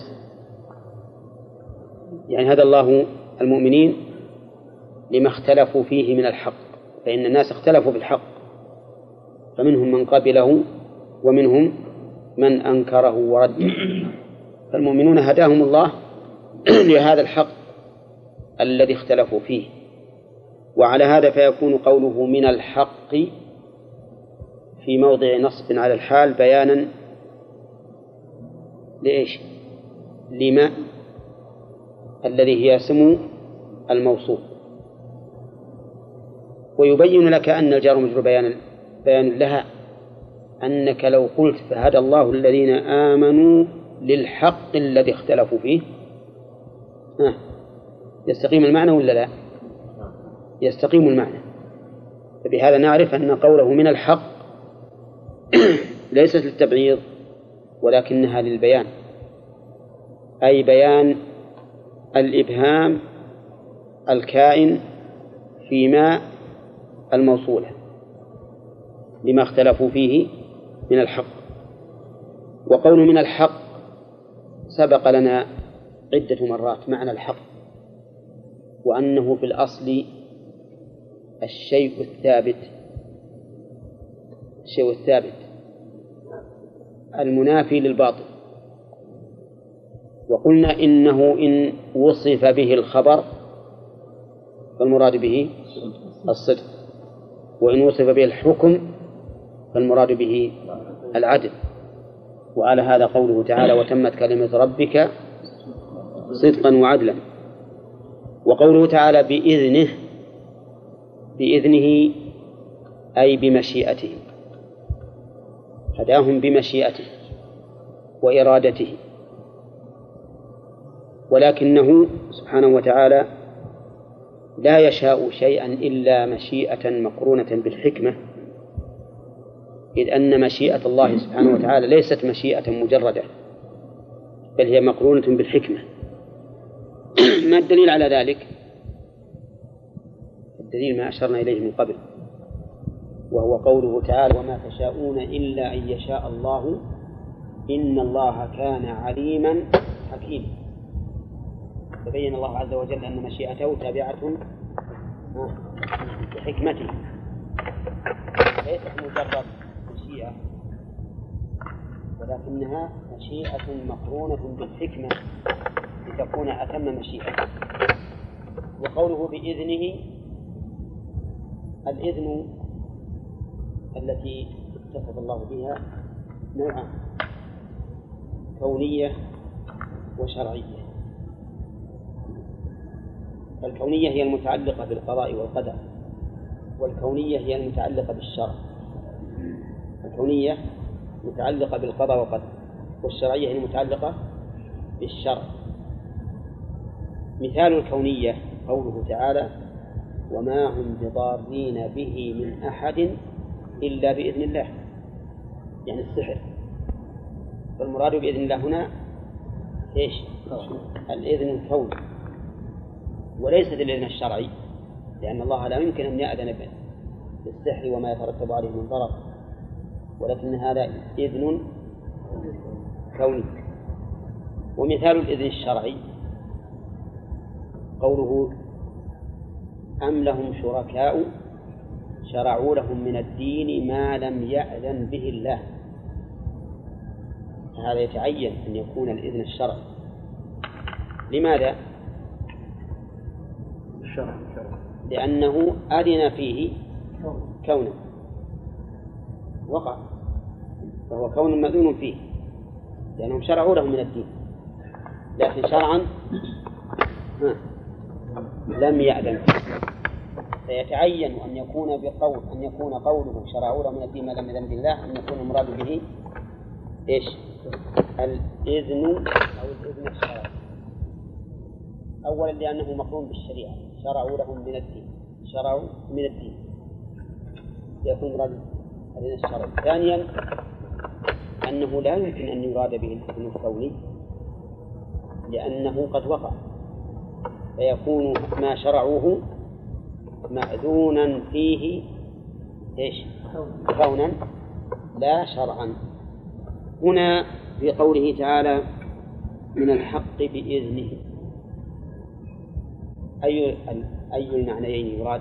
يعني هدى الله المؤمنين لما اختلفوا فيه من الحق، فإن الناس اختلفوا في الحق فمنهم من قبله ومنهم من أنكره ورده، فالمؤمنون هداهم الله لهذا الحق الذي اختلفوا فيه. وعلى هذا فيكون قوله من الحق في موضع نصب على الحال بيانا لإيش؟ لما الذي هي اسم الموصول، ويبين لك أن الجار والمجرور بيان لها، أنك لو قلت فهدى الله الذين آمنوا للحق الذي اختلفوا فيه يستقيم المعنى ولا لا؟ يستقيم المعنى. فبهذا نعرف أن قوله من الحق ليست للتبعيض ولكنها للبيان، أي بيان الإبهام الكائن فيما الموصولة لما اختلفوا فيه من الحق. وقول من الحق سبق لنا عدة مرات معنى الحق، وأنه في الأصل الشيء الثابت المنافي للباطل. وقلنا إنه إن وصف به الخبر فالمراد به الصدق، وإن وصف به الحكم فالمراد به العدل. وعلى هذا قوله تعالى وتمت كلمة ربك صدقا وعدلا. وقوله تعالى بإذنه أي بمشيئته، هداهم بمشيئته وإرادته، ولكنه سبحانه وتعالى لا يشاء شيئا إلا مشيئة مقرونة بالحكمة، إذ أن مشيئة الله سبحانه وتعالى ليست مشيئة مجردة بل هي مقرونة بالحكمة. ما الدليل على ذلك؟ الدليل ما أشرنا إليه من قبل، وهو قوله تعالى وما تشاءون إلا أن يشاء الله إن الله كان عليما حكيما. فبين الله عز وجل أن مشيئته تابعة لحكمته، ليست مجرد مشيئة ولكنها مشيئة مقرونة بالحكمة لتكون أتم مشيئة. وقوله بإذنه، الإذن التي اتصف الله بها نوعان: كونية وشرعية. الكونية هي المتعلقة بالقضاء والقدر، والكونية هي المتعلقة بالشرع. الكونية متعلقة بالقضاء والقدر، والشرعية هي المتعلقة بالشرع. مثال الكونية قوله تعالى وما هم بضارين به من أحد إلا بإذن الله، يعني السحر. فالمراد بإذن الله هنا إيش؟ الإذن الكوني وليس الإذن الشرعي، لأن الله لا يمكن أن يأذن بالسحر وما يترتب عليه من ضرر، ولكن هذا إذن كوني. ومثال الإذن الشرعي قوله أم لهم شركاء شرعوا لهم من الدين ما لم يأذن به الله. هذا يتعين أن يكون الإذن الشرعي. لماذا؟ لأنه أذن فيه كونه وقع، فهو كون مأذون فيه لأنهم شرعوا لهم من الدين، لكن شرعا لم يأذن فيتعين أن يكون قوله شرعوا له من الدين ما لم يأذن بالله، أن يكون المراد به إيش؟ الإذن أو الإذن الشرعي. أولا لأنه مقرون بالشريعة، شرعوا لهم من الدين، شرعوا من الدين يكون مراد الإذن الشرعي. ثانيا أنه لا يمكن أن يراد به الإذن الكوني لأنه قد وقع، فيكون ما شرعوه مأذونا فيه إيش؟ كونا لا شرعا. هنا في قوله تعالى من الحق بإذنه، أي المعنيين يراد؟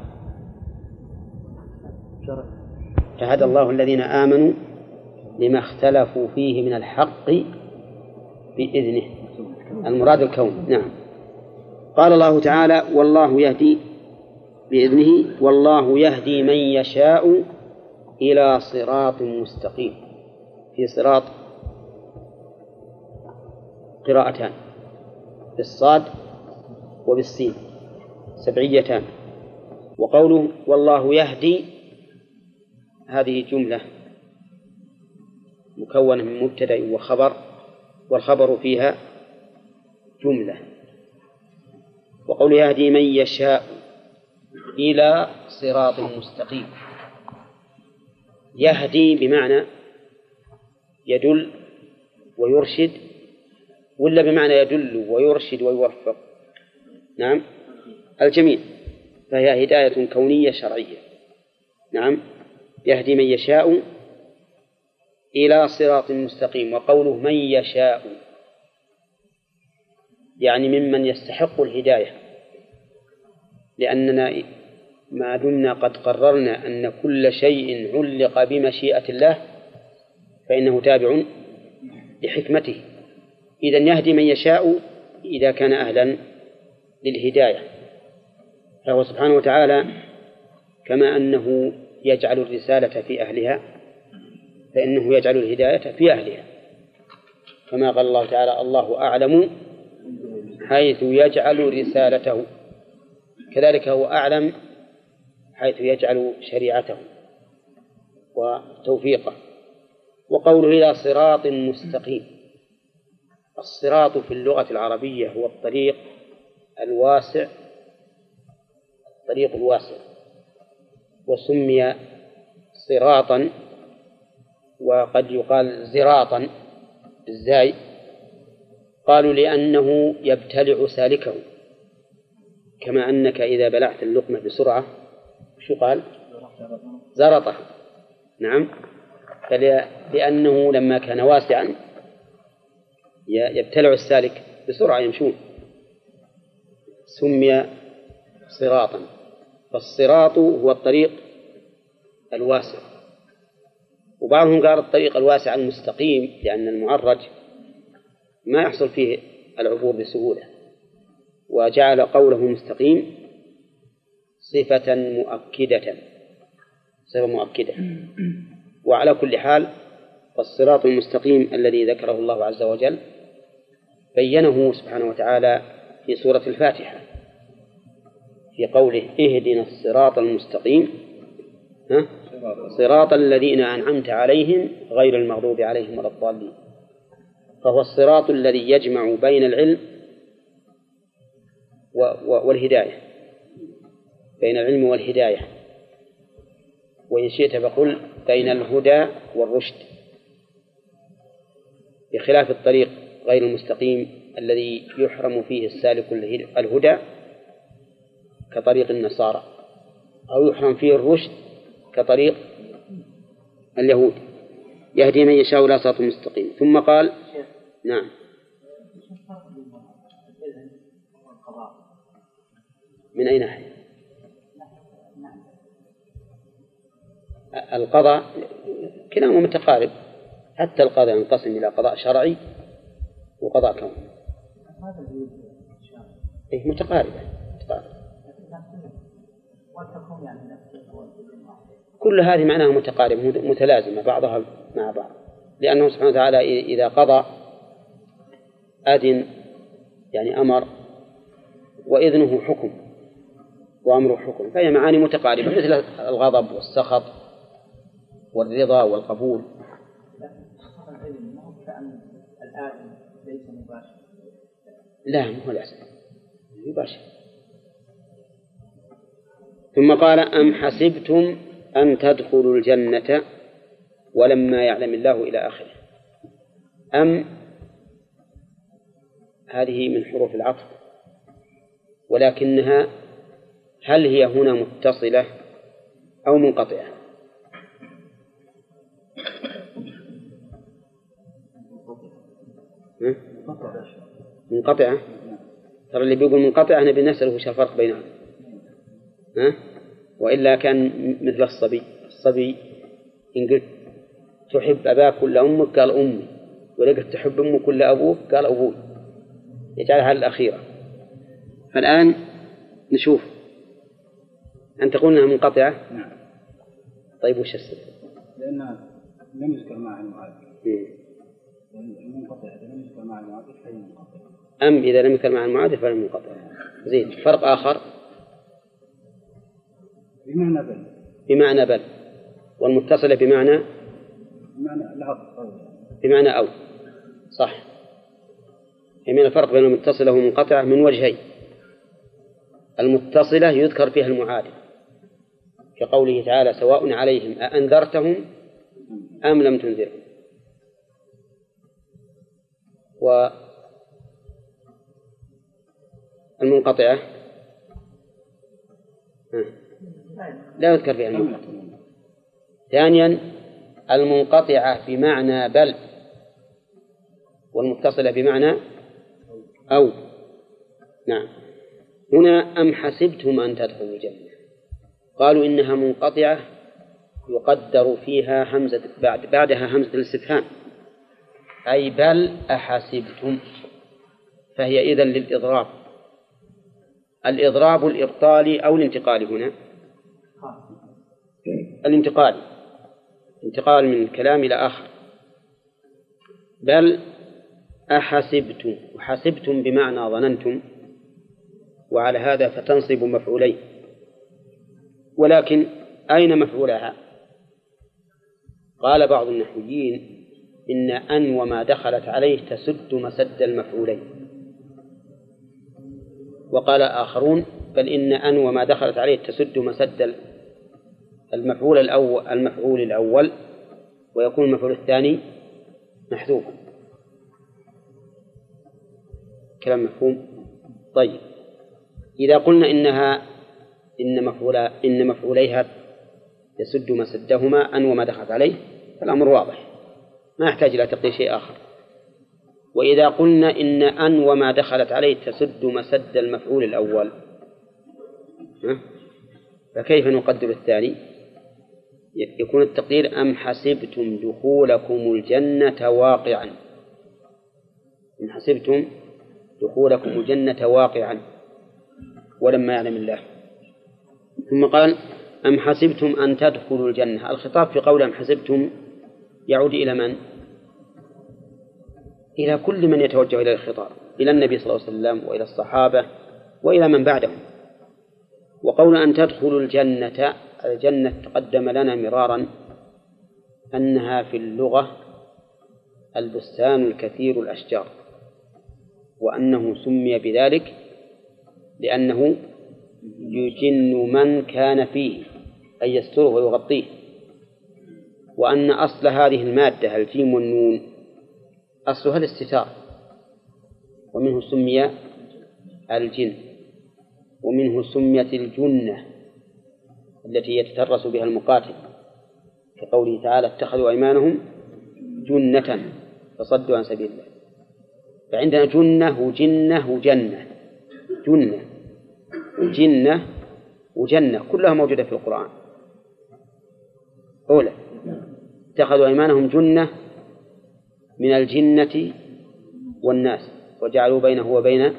فهدى الله الذين آمنوا لما اختلفوا فيه من الحق بإذنه، المراد الكون. نعم. قال الله تعالى والله يهدي بإذنه والله يهدي من يشاء إلى صراط مستقيم. في صراط قراءتان بالصاد وبالسين سبعيتان. وقوله والله يهدي هذه جملة مكونة من مبتدأ وخبر، والخبر فيها جملة. وقوله يهدي من يشاء إلى صراط مستقيم، يهدي بمعنى يدل ويرشد، ولا بمعنى يدل ويرشد ويوفق؟ نعم الجميع، فهي هداية كونية شرعية. نعم يهدي من يشاء إلى صراط مستقيم. وقوله من يشاء يعني ممن يستحق الهداية، لأننا ما دمنا قد قررنا أن كل شيء علق بمشيئة الله فإنه تابع لحكمته. إذن يهدي من يشاء إذا كان أهلا للهداية، فهو سبحانه وتعالى كما أنه يجعل الرسالة في أهلها فإنه يجعل الهداية في أهلها، كما قال الله تعالى الله أعلم حيث يجعل رسالته، كذلك هو أعلم حيث يجعل شريعته وتوفيقه. وقوله إلى صراط مستقيم، الصراط في اللغة العربية هو الطريق الواسع، الطريق الواسع، وسمي صراطا وقد يقال زراطا بالزاي، قالوا لأنه يبتلع سالكه، كما أنك إذا بلعت اللقمة بسرعة شو قال؟ زرطه. نعم، لأنه لما كان واسعا يبتلع السالك بسرعة يمشون، سمي صراطا. فالصراط هو الطريق الواسع. وبعضهم قال الطريق الواسع المستقيم لأن المعرج ما يحصل فيه العبور بسهولة، وجعل قوله مستقيم صفة مؤكدة، صفة مؤكدة. وعلى كل حال فالصراط المستقيم الذي ذكره الله عز وجل بينه سبحانه وتعالى في سورة الفاتحة في قوله اهدنا الصراط المستقيم صراط الذين أنعمت عليهم غير المغضوب عليهم ولا الضالين. فهو الصراط الذي يجمع بين العلم والهداية، بين العلم والهداية، وإن شئت فقل بين الهدى والرشد، بخلاف الطريق غير المستقيم الذي يحرم فيه السالك الهدى كطريق النصارى، أو يحرم فيه الرشد كطريق اليهود. يهدي من يشاء إلى صراط مستقيم. ثم قال نعم من أي ناحية؟ القضاء كلاهما متقارب، حتى القضاء ينقسم إلى قضاء شرعي وقضاء كوني. متقاربة. كل هذه معناها متقارب متلازمة بعضها مع بعض، لأنه سبحانه وتعالى إذا قضى أذن يعني أمر وإذنه حكم وأمره حكم، فهي معاني متقاربة مثل الغضب والسخط والرضا والقبول. لا مو الأسد مباشر. ثم قال أم حسبتم أن تدخلوا الجنة ولما يعلم الله إلى آخره. أم هذه من حروف العطف، ولكنها هل هي هنا متصلة أو منقطعة؟ منقطعة. ترى اللي بيقول منقطعة أنا بنسأله وش الفرق بينها، وإلا كان مثل الصبي إن قلت تحب أباك ولا أمك قال أمي، ولا قلت تحب أمك ولا أبوك قال أبوي، يجعلها الأخيرة. فالآن نشوف أن تقول أنها منقطعة. نعم. طيب وش السبب؟ لأن لم يذكر معها المعارف. منقطع إذا لم يذكر معها المعارف فهي منقطعة. أم إذا لم يذكر معها المعارف فهي منقطعة. زين. فرق آخر بمعنى بل والمتصلة بمعنى العطف بمعنى أو. صح. من الفرق بين المتصلة والمنقطعة من وجهين. المتصلة يذكر فيها المعارف كقوله تعالى سواء عليهم أأنذرتهم أم لم تنذرهم. والمنقطعة لا يذكر فيها المعارف. ثانيا المنقطعة بمعنى بل والمتصلة بمعنى أو. نعم. هنا أم حسبتم أن تدخلوا الجنة، قالوا إنها منقطعة يقدر فيها همزة بعدها همزة الاستفهام، أي بل أحسبتم، فهي إذن للإضراب. الإضراب الإبطالي أو الانتقالي هنا؟ الانتقال، انتقال من الكلام إلى آخر. بل أحسبتم، وحسبتم بمعنى ظننتم، وعلى هذا فتنصب مفعولين. ولكن أين مفعولها؟ قال بعض النحويين إن أن وما دخلت عليه تسد مسد المفعولين، وقال آخرون بل إن أن وما دخلت عليه تسد مسد المفعول الأول ويكون المفعول الثاني محذوفا. كلام مفهوم؟ طيب إذا قلنا إن مفعوليها يسد مسدهما أن وما دخلت عليه فالأمر واضح ما يحتاج إلى تقدير شيء آخر. وإذا قلنا إن أن وما دخلت عليه تسد مسد المفعول الأول فكيف نقدر الثاني؟ يكون التقدير أم حسبتم دخولكم الجنة واقعا، أم حسبتم دخولكم الجنة واقعا ولما يعلم الله. ثم قال أم حسبتم أن تدخلوا الجنة. الخطاب في قول أم حسبتم يعود إلى من؟ إلى كل من يتوجه إلى الخطاب، إلى النبي صلى الله عليه وسلم وإلى الصحابة وإلى من بعدهم. وقول أن تدخلوا الجنة، الجنة تقدم لنا مرارا أنها في اللغة البستان الكثير الأشجار، وأنه سمي بذلك لأنه يجن من كان فيه أي يستره ويغطيه، وأن أصل هذه المادة الجيم والنون أصلها الاستتار، ومنه سمي الجن، ومنه سميت الجنة التي يتترس بها المقاتل كقوله تعالى اتخذوا أيمانهم جنة فصدوا عن سبيل الله. فعندنا جنة وجنة وجنة، جنة وجنة وجنة كلها موجودة في القرآن. أولى اتخذوا أيمانهم جنة من الجنة والناس وجعلوا بينه وبين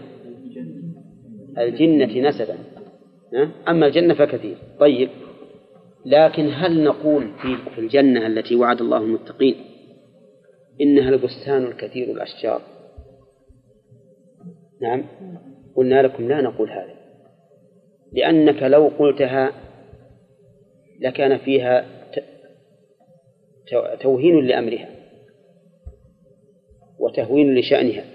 الجنة نسبا، أما الجنة فكثير. طيب لكن هل نقول في الجنة التي وعد الله المتقين إنها البستان الكثير الأشجار؟ نعم قلنا لكم لا نقول هذا، لأنك لو قلتها لكان فيها توهين لأمرها وتهوين لشأنها.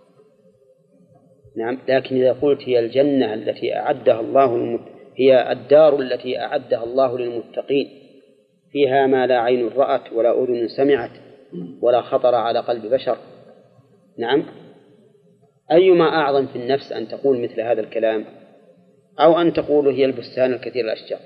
نعم، لكن إذا قلت هي الجنة التي أعدها الله هي الدار التي أعدها الله للمتقين فيها ما لا عين رأت ولا أذن سمعت ولا خطر على قلب بشر. نعم، أيما أعظم في النفس أن تقول مثل هذا الكلام أو أن تقول هي البستان الكثير الأشجار؟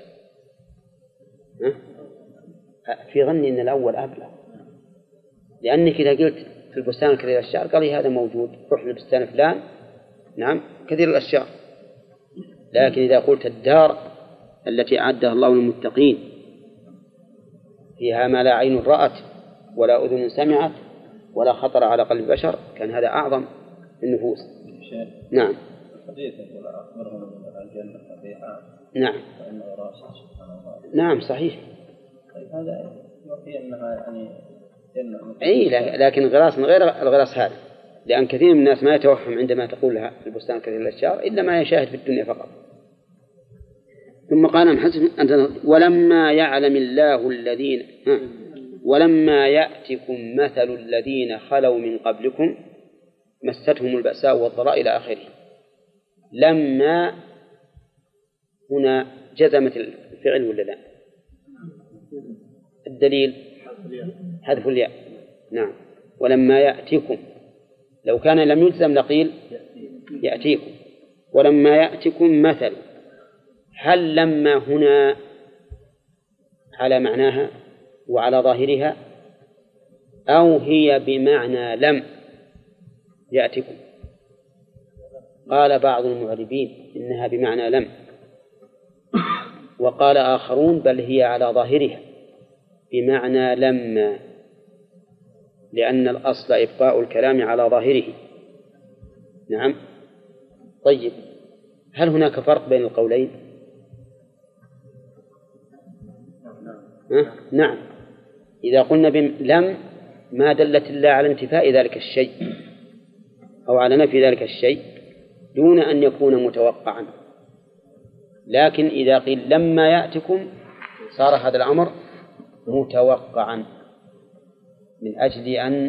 في ظني أن الأول أبلغ، لأنك إذا قلت في البستان الكثير الأشجار قال لي هذا موجود، روح للبستان فلان نعم كثير الأشجار. لكن إذا قلت الدار التي أعدها الله للمتقين فيها ما لا عين رأت ولا أذن سمعت ولا خطر على قلب بشر كان هذا أعظم النفوس. نعم. نعم. نعم صحيح. هذا يوحي أنها يعني أي، لكن الغراس من غير الغراس هذا، لأن كثير من الناس ما يتوهم عندما تقول لها في البستان كثير الأشجار إلا ما يشاهد في الدنيا فقط. ثم قال أم حسبتم ولما يعلم الله الذين ولما يأتكم مثل الذين خلوا من قبلكم مستهم البأساء والضراء إلى آخره. لما هنا جزمت الفعل ولا لا؟ الدليل حذف الياء. نعم، ولما يأتكم، لو كان لم يجزم لقيل يأتيكم. ولما يأتكم مثل، هل لما هنا على معناها وعلى ظاهرها أو هي بمعنى لم يأتكم؟ قال بعض المعربين إنها بمعنى لم، وقال آخرون بل هي على ظاهرها بمعنى لما، لأن الأصل إبقاء الكلام على ظاهره. نعم. طيب، هل هناك فرق بين القولين؟ نعم. إذا قلنا لم ما دلت إلا على انتفاء ذلك الشيء أو على نفي ذلك الشيء دون أن يكون متوقعا، لكن إذا قيل لما يأتكم صار هذا الأمر متوقعا من أجل أن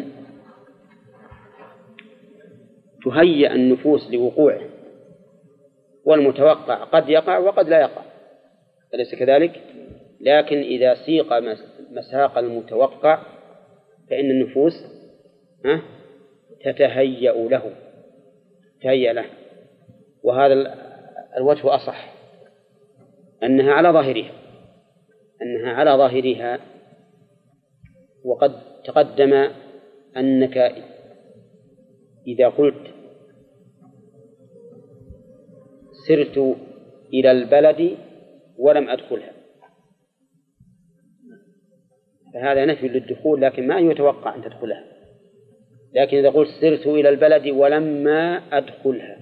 تهيأ النفوس لوقوعه، والمتوقع قد يقع وقد لا يقع، أليس كذلك؟ لكن إذا سيق مساق المتوقع فإن النفوس تتهيأ له، وهذا الوجه أصح، أنها على ظاهرها. وقد تقدم أنك إذا قلت سرت إلى البلد ولم أدخلها فهذا نفي للدخول، لكن ما يتوقع أن تدخلها. لكن إذا قلت سرت إلى البلد ولما أدخلها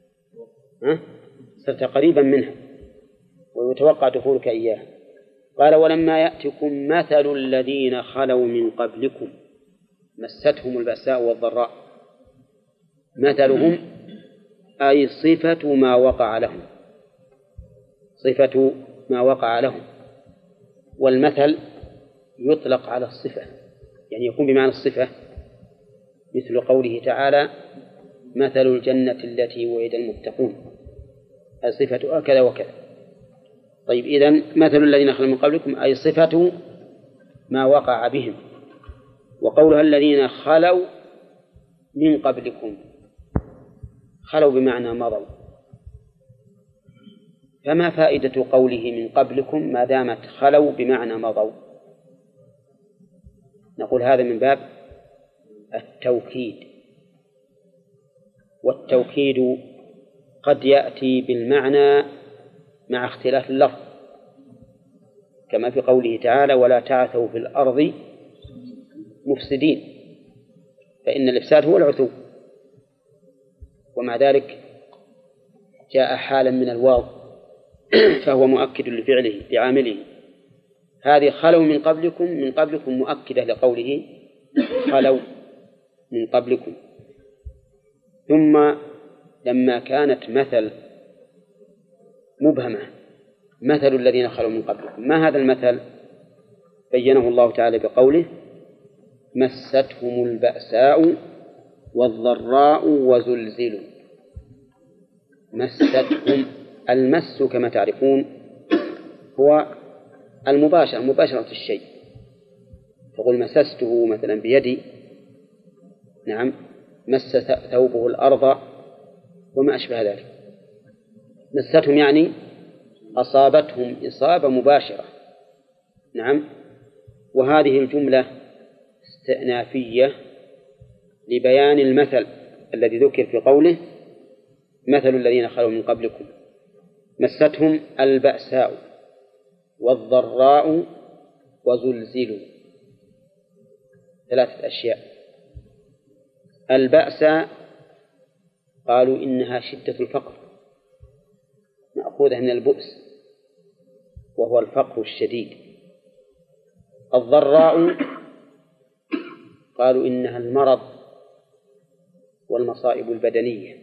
صرت قريبا منها ويتوقع دخولك إياها. قال ولما يأتكم مثل الذين خلوا من قبلكم مستهم البأساء والضراء. مثلهم أي صفة ما وقع لهم، والمثل يطلق على الصفة، يعني يكون بمعنى الصفة، مثل قوله تعالى مثل الجنة التي وعد المتقون، أي صفة كذا وكذا. طيب، إذن مثل الذين خلوا من قبلكم أي صفة ما وقع بهم. وقولها الذين خلوا من قبلكم، خلوا بمعنى مضوا، فما فائدة قوله من قبلكم ما دامت خلوا بمعنى مضوا؟ نقول هذا من باب التوكيد، والتوكيد قد يأتي بالمعنى مع اختلاف اللفظ، كما في قوله تعالى ولا تعثوا في الأرض مفسدين، فإن الإفساد هو العثو، ومع ذلك جاء حالا من الواو فهو مؤكد لفعله بعامله. هذه خلوا من قبلكم مؤكدة لقوله خلوا من قبلكم. ثم لما كانت مثل مبهمة، مثل الذين خلوا من قبلكم. ما هذا المثل؟ بينه الله تعالى بقوله مستهم البأساء والضراء وزلزلوا. مستهم، المس كما تعرفون هو مباشرة الشيء، تقول مسسته مثلا بيدي، نعم، مس ثوبه الأرض وما أشبه ذلك. مستهم يعني أصابتهم إصابة مباشرة، نعم. وهذه الجملة استئنافية لبيان المثل الذي ذكر في قوله مثل الذين خلوا من قبلكم مستهم البأساء والضراء وزلزلوا. 3 أشياء. البأس قالوا إنها شدة الفقر، مأخوذة من البؤس وهو الفقر الشديد. الضراء قالوا إنها المرض والمصائب البدنية.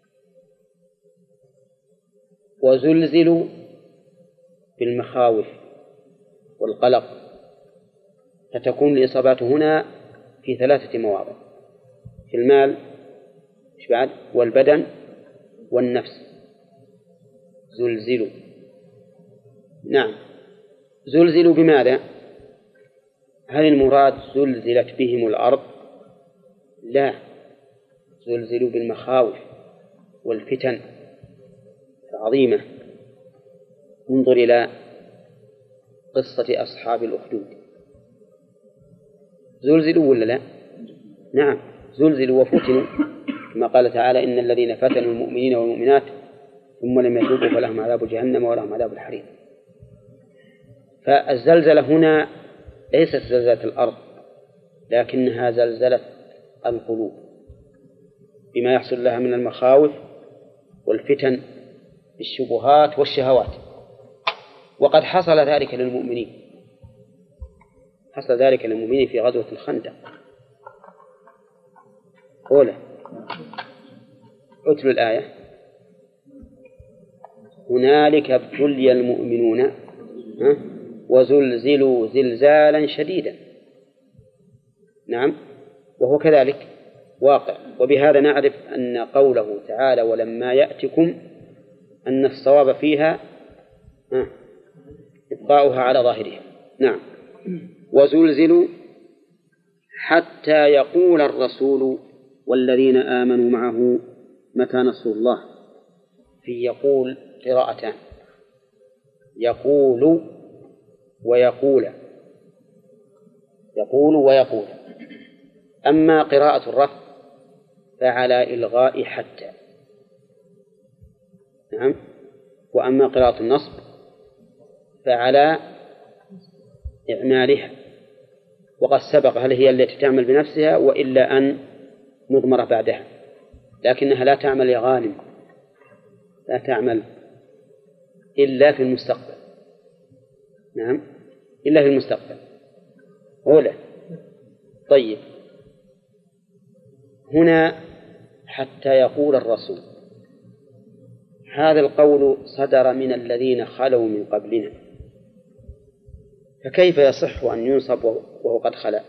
وزلزلوا بالمخاوف والقلق، فتكون الإصابات هنا في 3 مواضع: في المال والبدن والنفس. زلزلوا، نعم. زلزلوا بماذا؟ هل المراد زلزلت بهم الأرض؟ لا، زلزلوا بالمخاوف والفتن العظيمة. انظر إلى قصة أصحاب الأخدود، زلزلوا ولا لا؟ نعم، زلزلوا وفتنوا، كما قال تعالى إن الذين فتنوا المؤمنين والمؤمنات ثم لم يتوبوا فلهم عذاب جهنم ولهم عذاب الحريق. فالزلزلة هنا ليست زلزلة الأرض، لكنها زلزلة القلوب بما يحصل لها من المخاوف والفتن بالشبهات والشهوات. وقد حصل ذلك للمؤمنين، حصل ذلك للمؤمنين في غزوة الخندق. أولى أتلوا الآية: هنالك ابتلي المؤمنون وزلزلوا زلزالا شديدا. نعم، وهو كذلك واقع. وبهذا نعرف أن قوله تعالى ولما يأتكم أن الصواب فيها إبقاؤها على ظاهرها. نعم. وزلزلوا حتى يقول الرسول والذين آمنوا معه متى نصر الله. في يقول قراءتان: يقول ويقول، يقول ويقول. أما قراءة الرفع فعلى إلغاء حتى، نعم. وأما قراءة النصب فعلى إعمالها. وقد سبق هل هي التي تعمل بنفسها وإلا أن نضمر بعدها، لكنها لا تعمل يا غانم، لا تعمل إلا في المستقبل. نعم، إلا في المستقبل. أولى. طيب، هنا حتى يقول الرسول، هذا القول صدر من الذين خلوا من قبلنا، فكيف يصح أن ينصب وهو قد خلا؟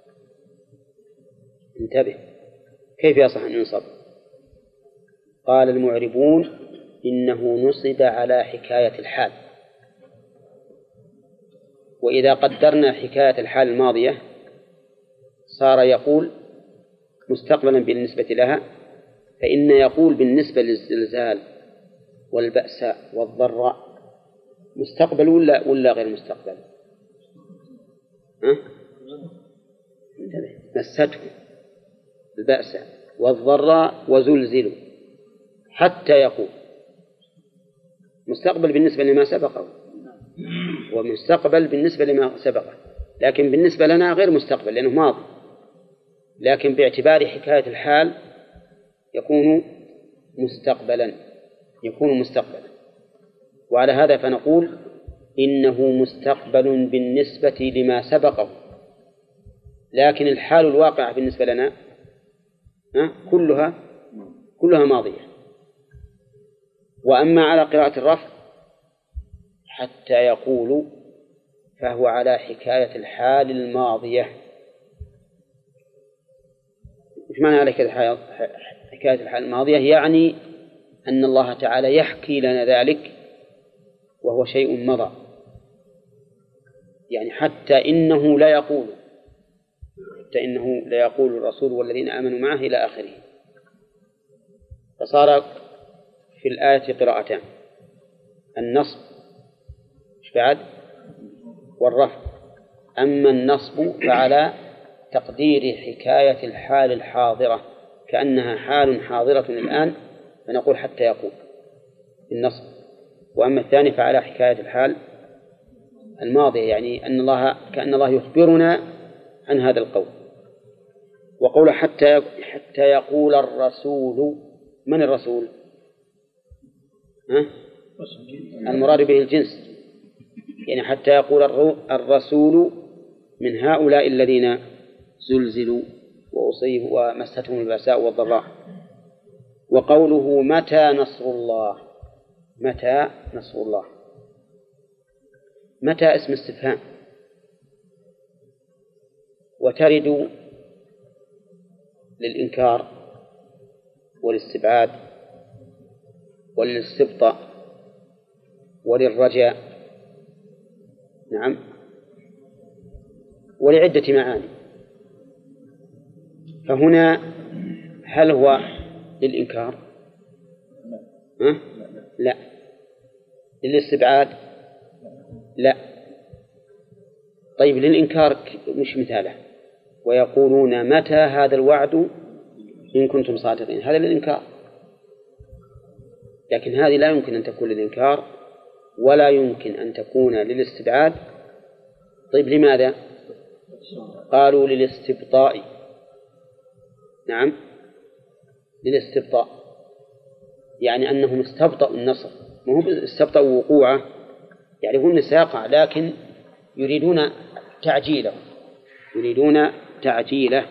انتبه، كيف يصح أن ينصب؟ قال المعربون إنه نصب على حكاية الحال، وإذا قدرنا حكاية الحال الماضية صار يقول مستقبلا بالنسبة لها، فإن يقول بالنسبة للزلزال والبأساء والضراء مستقبل ولا غير مستقبل؟ مسته البأساء والضراء وزلزلوا حتى يقول، مستقبل بالنسبة لما سبقه ومستقبل بالنسبة لما سبقه، لكن بالنسبة لنا غير مستقبل لأنه ماضي، لكن باعتبار حكاية الحال يكون مستقبلا، يكون مستقبلا. وعلى هذا فنقول إنه مستقبل بالنسبة لما سبقه، لكن الحال الواقعة بالنسبة لنا كلها ماضية. وأما على قراءة الرفع حتى يقول فهو على حكاية الحال الماضية. إيش معنى على حكاية الحال الماضية؟ يعني أن الله تعالى يحكي لنا ذلك وهو شيء مضى، يعني حتى إنه لا يقول الرسول والذين آمنوا معه إلى آخره. فصار في الآية قراءتان: النصب بعد والرفع. أما النصب فعلى تقدير حكاية الحال الحاضرة كأنها حال حاضرة الآن، فنقول حتى يقول النصب. وأما الثاني فعلى حكاية الحال الماضية، يعني كأن الله يخبرنا عن هذا القول. وقول حتى يقول الرسول، من الرسول؟ المراد به الجنس، يعني حتى يقول الرسول من هؤلاء الذين زلزلوا وأصيبوا ومستهم البأساء والضراء. وقوله متى نصر الله، متى نصر الله، متى اسم استفهام، وترد للإنكار والاستبعاد وللاستبطاء وللرجاء، نعم، ولعدة معاني. فهنا هل هو للإنكار؟ لا. للاستبعاد؟ لا. طيب للإنكار مش مثاله؟ ويقولون متى هذا الوعد إن كنتم صادقين، هذا للإنكار، لكن هذه لا يمكن أن تكون للإنكار ولا يمكن أن تكون للاستبعاد. طيب لماذا؟ قالوا للاستبطاء، نعم، للاستبطاء، يعني أنهم استبطأوا النصر، ما هو استبطأوا وقوعه، يعرفون سيقع لكن يريدون تعجيله،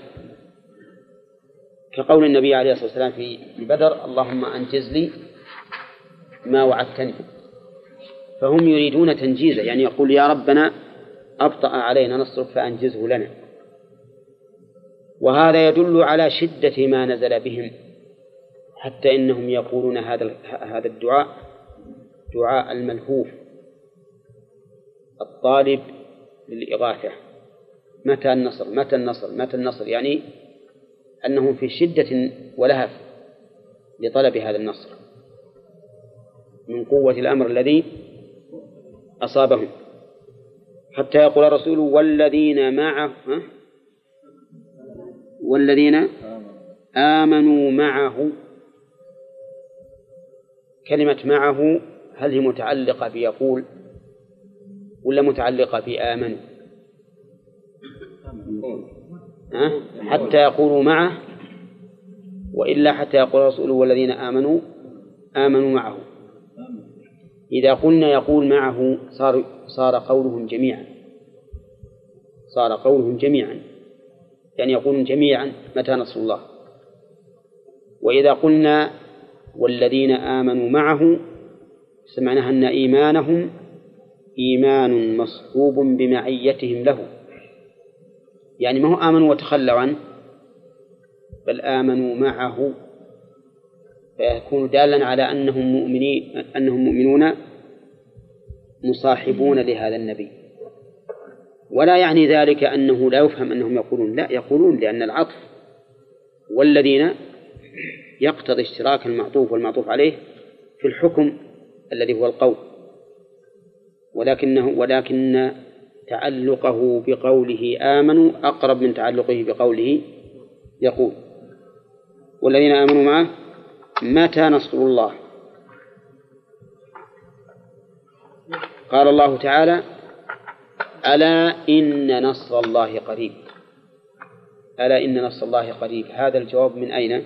كقول النبي عليه الصلاة والسلام في بدر: اللهم أنجز لي ما وعدتني. فهم يريدون تنجيزه، يعني يقول يا ربنا أبطأ علينا نصرك فأنجزه لنا. وهذا يدل على شدة ما نزل بهم، حتى إنهم يقولون هذا الدعاء دعاء الملهوف الطالب للإغاثة: متى النصر متى النصر متى النصر، يعني أنهم في شدة ولهف لطلب هذا النصر من قوة الأمر الذي أصابهم. حتى يقول الرسول والذين معه، والذين آمنوا معه. كلمة معه هل هي متعلقة بيقول ولا متعلقة بآمنوا؟ حتى يقولوا معه، وإلا حتى يقول الرسول والذين آمنوا معه. إذا قلنا يقول معه صار قولهم جميعا، يعني يقولون جميعا متى نصر الله. وإذا قلنا والذين آمنوا معه سمعناها أن إيمانهم إيمان مصحوب بمعيتهم له، يعني ما هو آمنوا وتخلوا عنه، بل آمنوا معه، فيكون دالا على أنهم مؤمنون مصاحبون لهذا النبي. ولا يعني ذلك أنه لا يفهم أنهم يقولون، لا، يقولون، لأن العطف والذين يقتضي اشتراك المعطوف والمعطوف عليه في الحكم الذي هو القول، ولكن تعلقه بقوله آمنوا أقرب من تعلقه بقوله يقول. والذين آمنوا معه متى نصر الله. قال الله تعالى: ألا إن نصر الله قريب. ألا إن نصر الله قريب، هذا الجواب من أين؟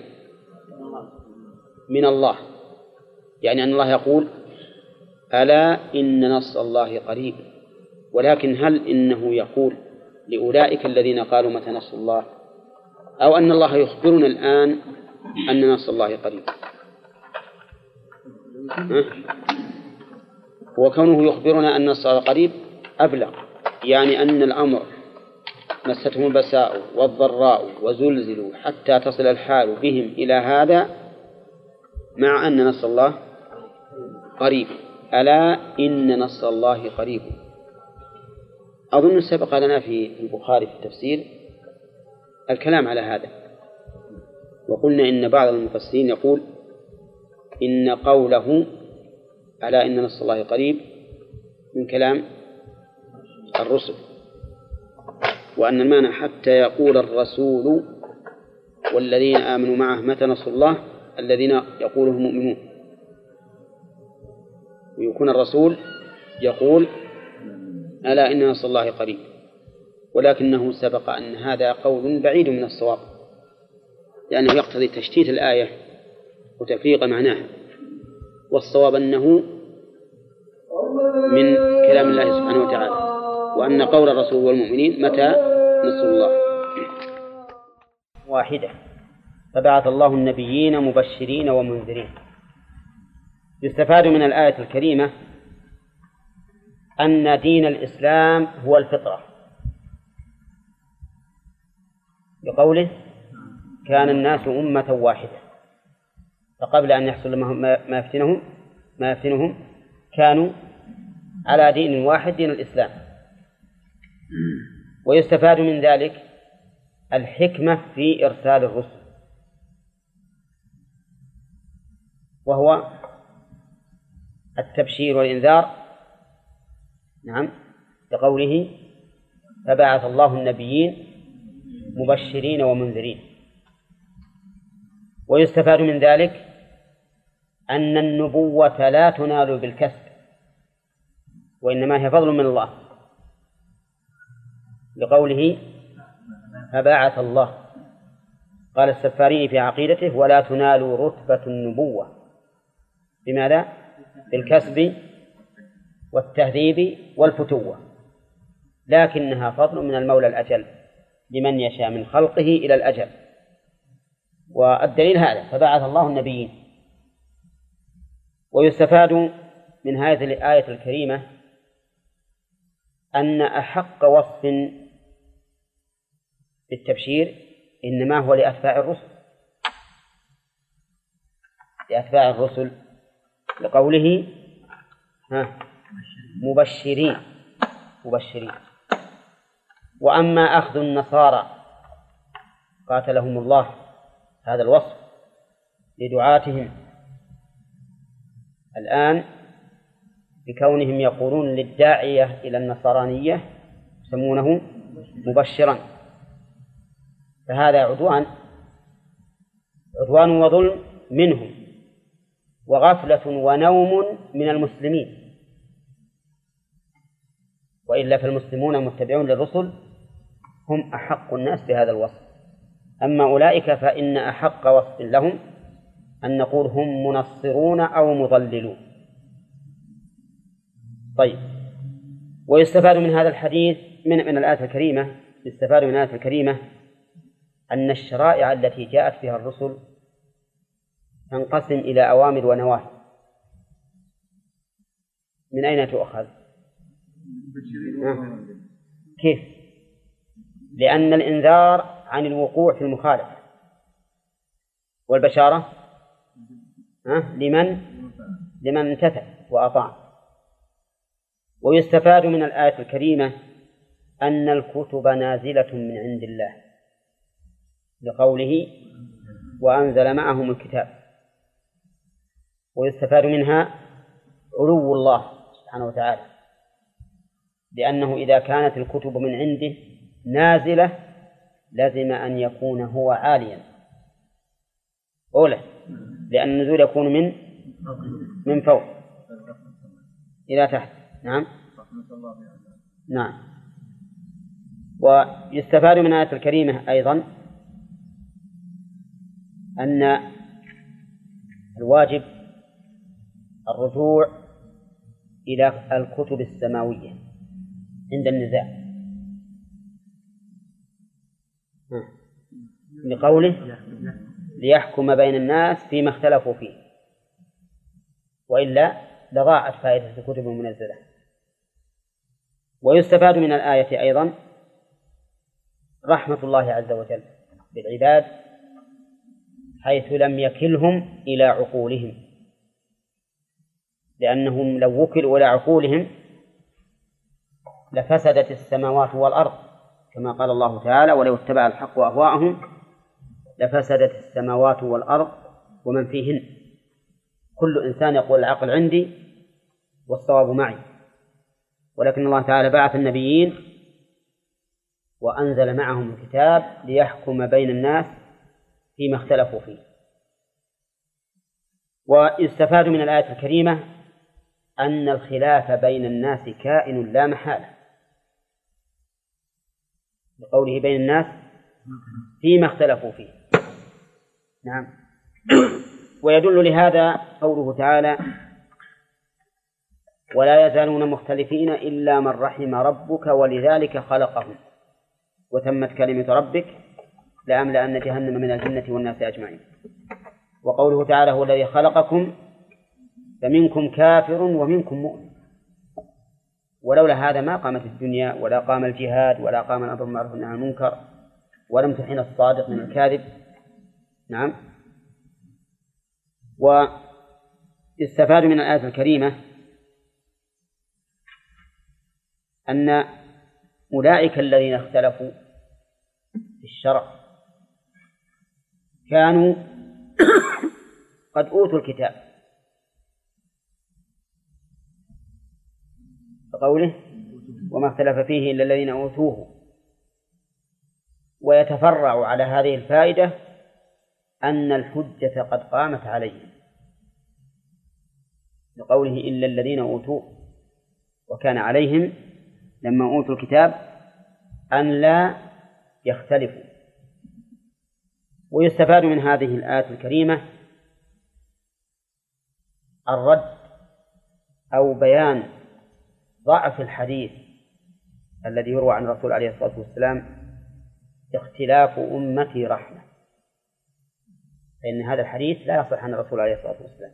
من الله، يعني أن الله يقول ألا إن نصر الله قريب. ولكن هل إنه يقول لأولئك الذين قالوا متى نصر الله، أو أن الله يخبرنا الآن أن نصر الله قريب؟ وكونه يخبرنا أن النصر قريب أبلغ، يعني أن الأمر مستهم البأساء والضراء وزلزلوا حتى تصل الحال بهم إلى هذا، مع أن نصر الله قريب. ألا إن نصر الله قريب. أظن سبق لنا في البخاري في التفسير الكلام على هذا، وقلنا إن بعض المفسرين يقول إن قوله ألا إن نصر الله قريب من كلام الرسل، وأن المعنى حتى يقول الرسول والذين آمنوا معه متى نصر الله الذين يقوله المؤمنون، ويكون الرسول يقول ألا إن نصر الله قريب، ولكنه سبق أن هذا قول بعيد من الصواب، لأنه يقتضي تشتيت الآية وتفريق معناها، والصواب أنه من كلام الله سبحانه وتعالى، وأن قول الرسول والمؤمنين متى نصر الله. واحدة. فبعث الله النبيين مبشرين ومنذرين. يستفاد من الآية الكريمة أن دين الإسلام هو الفطرة، بقوله كان الناس أمة واحدة، فقبل أن يحصل ما يفتنهم كانوا على دين واحد، دين الإسلام. ويستفاد من ذلك الحكمة في إرسال الرسل، وهو التبشير والإنذار. نعم، بقوله فبعث الله النبيين مبشرين ومنذرين. ويستفاد من ذلك أن النبوة لا تنال بالكسب، وإنما هي فضل من الله، لقوله فبعث الله. قال السفاري في عقيدته ولا تنال رتبة النبوة بماذا؟ بالكسب والتهذيب والفتوة، لكنها فضل من المولى الأجل لمن يشاء من خلقه إلى الأجل. والدليل هذا فبعث الله النبيين. ويستفاد من هذه الآية الكريمة أن أحق وصف بالتبشير إنما هو لأتباع الرسل، لقوله مبشرين. وأما أخذ النصارى قاتلهم الله هذا الوصف لدعاتهم الآن بكونهم يقولون للداعية إلى النصرانية يسمونه مبشرا، فهذا عدوان وظلم منهم، وغفلة ونوم من المسلمين، وإلا فالمسلمون المتبعون للرسل هم أحق الناس بهذا الوصف. أما أولئك فإن أحق وصف لهم أن نقول هم منصرون أو مضللون. طيب، ويستفاد من هذا الحديث من الآية الكريمة، يستفاد من الآية الكريمة أن الشرائع التي جاءت بها الرسل تنقسم إلى أوامر ونواهي. من أين تؤخذ؟ كيف؟ لأن الإنذار عن الوقوع في المخالفة، والبشارة لمن امتثل وأطاع. ويستفاد من الآية الكريمة أن الكتب نازلة من عند الله، لقوله وأنزل معهم الكتاب. ويستفاد منها علو الله سبحانه وتعالى، لأنه إذا كانت الكتب من عنده نازلة لازم أن يكون هو عاليا أولا، لأن النزول يكون من فوق إلى تحت. نعم. ويستفاد من الآية الكريمة أيضا أن الواجب الرجوع إلى الكتب السماوية عند النزاع، لقوله ليحكم بين الناس فيما اختلفوا فيه. وإلا لضاعت فائدة الكتب المنزلة. ويستفاد من الآية أيضا رحمة الله عز وجل بالعباد حيث لم يكلهم إلى عقولهم، لأنهم لو وكلوا إلى عقولهم لفسدت السماوات والأرض، كما قال الله تعالى: ولو اتبع الحق أهواءهم لفسدت السماوات والأرض ومن فيهن. كل إنسان يقول العقل عندي والصواب معي، ولكن الله تعالى بعث النبيين وأنزل معهم الكتاب ليحكم بين الناس فيما اختلفوا فيه. ويستفاد من الآية الكريمة أن الخلاف بين الناس كائن لا محالة، بقوله بين الناس فيما اختلفوا فيه. نعم. ويدل لهذا قوله تعالى: ولا يزالون مختلفين إلا من رحم ربك ولذلك خلقهم وتمت كلمة ربك لأملأن جهنم من الجنة والناس أجمعين. وقوله تعالى: هو الذي خلقكم فمنكم كافر ومنكم مؤمن. ولولا هذا ما قامت الدنيا ولا قام الجهاد ولا قام الأمر بالمعروف والنهي عن المنكر ولم تحن الصادق من الكاذب. نعم. واستفاد من الآية الكريمة أن أولئك الذين اختلفوا في الشرع كانوا قد أوتوا الكتاب، بقوله: وما اختلف فيه إلا الذين أوتوه. ويتفرع على هذه الفائدة أن الحجة قد قامت عليهم، بقوله: إلا الذين أوتوه، وكان عليهم لما أوتوا الكتاب أن لا يختلفوا. ويستفاد من هذه الآية الكريمة الرد أو بيان ضعف الحديث الذي يروى عن الرسول عليه الصلاة والسلام: اختلاف أمتي رحمة. فإن هذا الحديث لا يصح عن الرسول عليه الصلاة والسلام،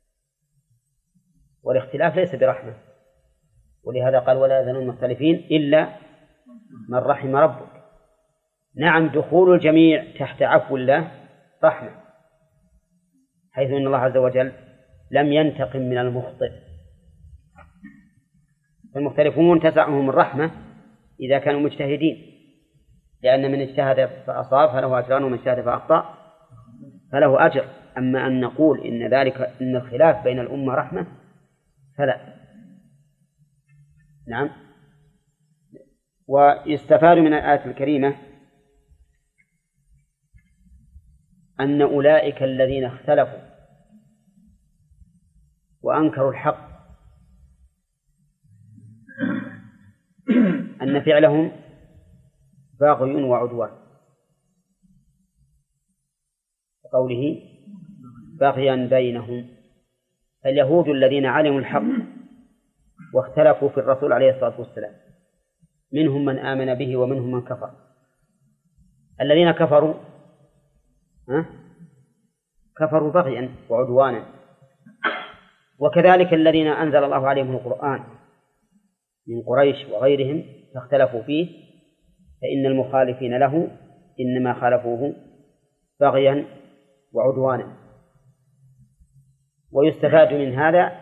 والاختلاف ليس برحمة. ولهذا قال: ولا يزالون مختلفين إلا من رحم ربك. نعم، دخول الجميع تحت عفو الله رحمة، حيث أن الله عز وجل لم ينتقم من المخطئ. فالمختلفون تسعهم الرحمة إذا كانوا مجتهدين، لأن من اجتهد فأصاب فله أجران ومن اجتهد فأخطأ فله أجر. أما أن نقول إن الخلاف بين الأمة رحمة فلا. نعم. ويستفاد من الآية الكريمة أن أولئك الذين اختلفوا وأنكروا الحق أن فعلهم باغي وعدوان، قوله: بغيا بينهم. اليهود الذين علموا الحق واختلفوا في الرسول عليه الصلاة والسلام، منهم من آمن به ومنهم من كفر. الذين كفروا كفروا بغيا وعدوانا. وكذلك الذين أنزل الله عليهم القرآن من قريش وغيرهم فاختلفوا فيه، فإن المخالفين له إنما خالفوه بغيا وعدوانا. ويستفاد من هذا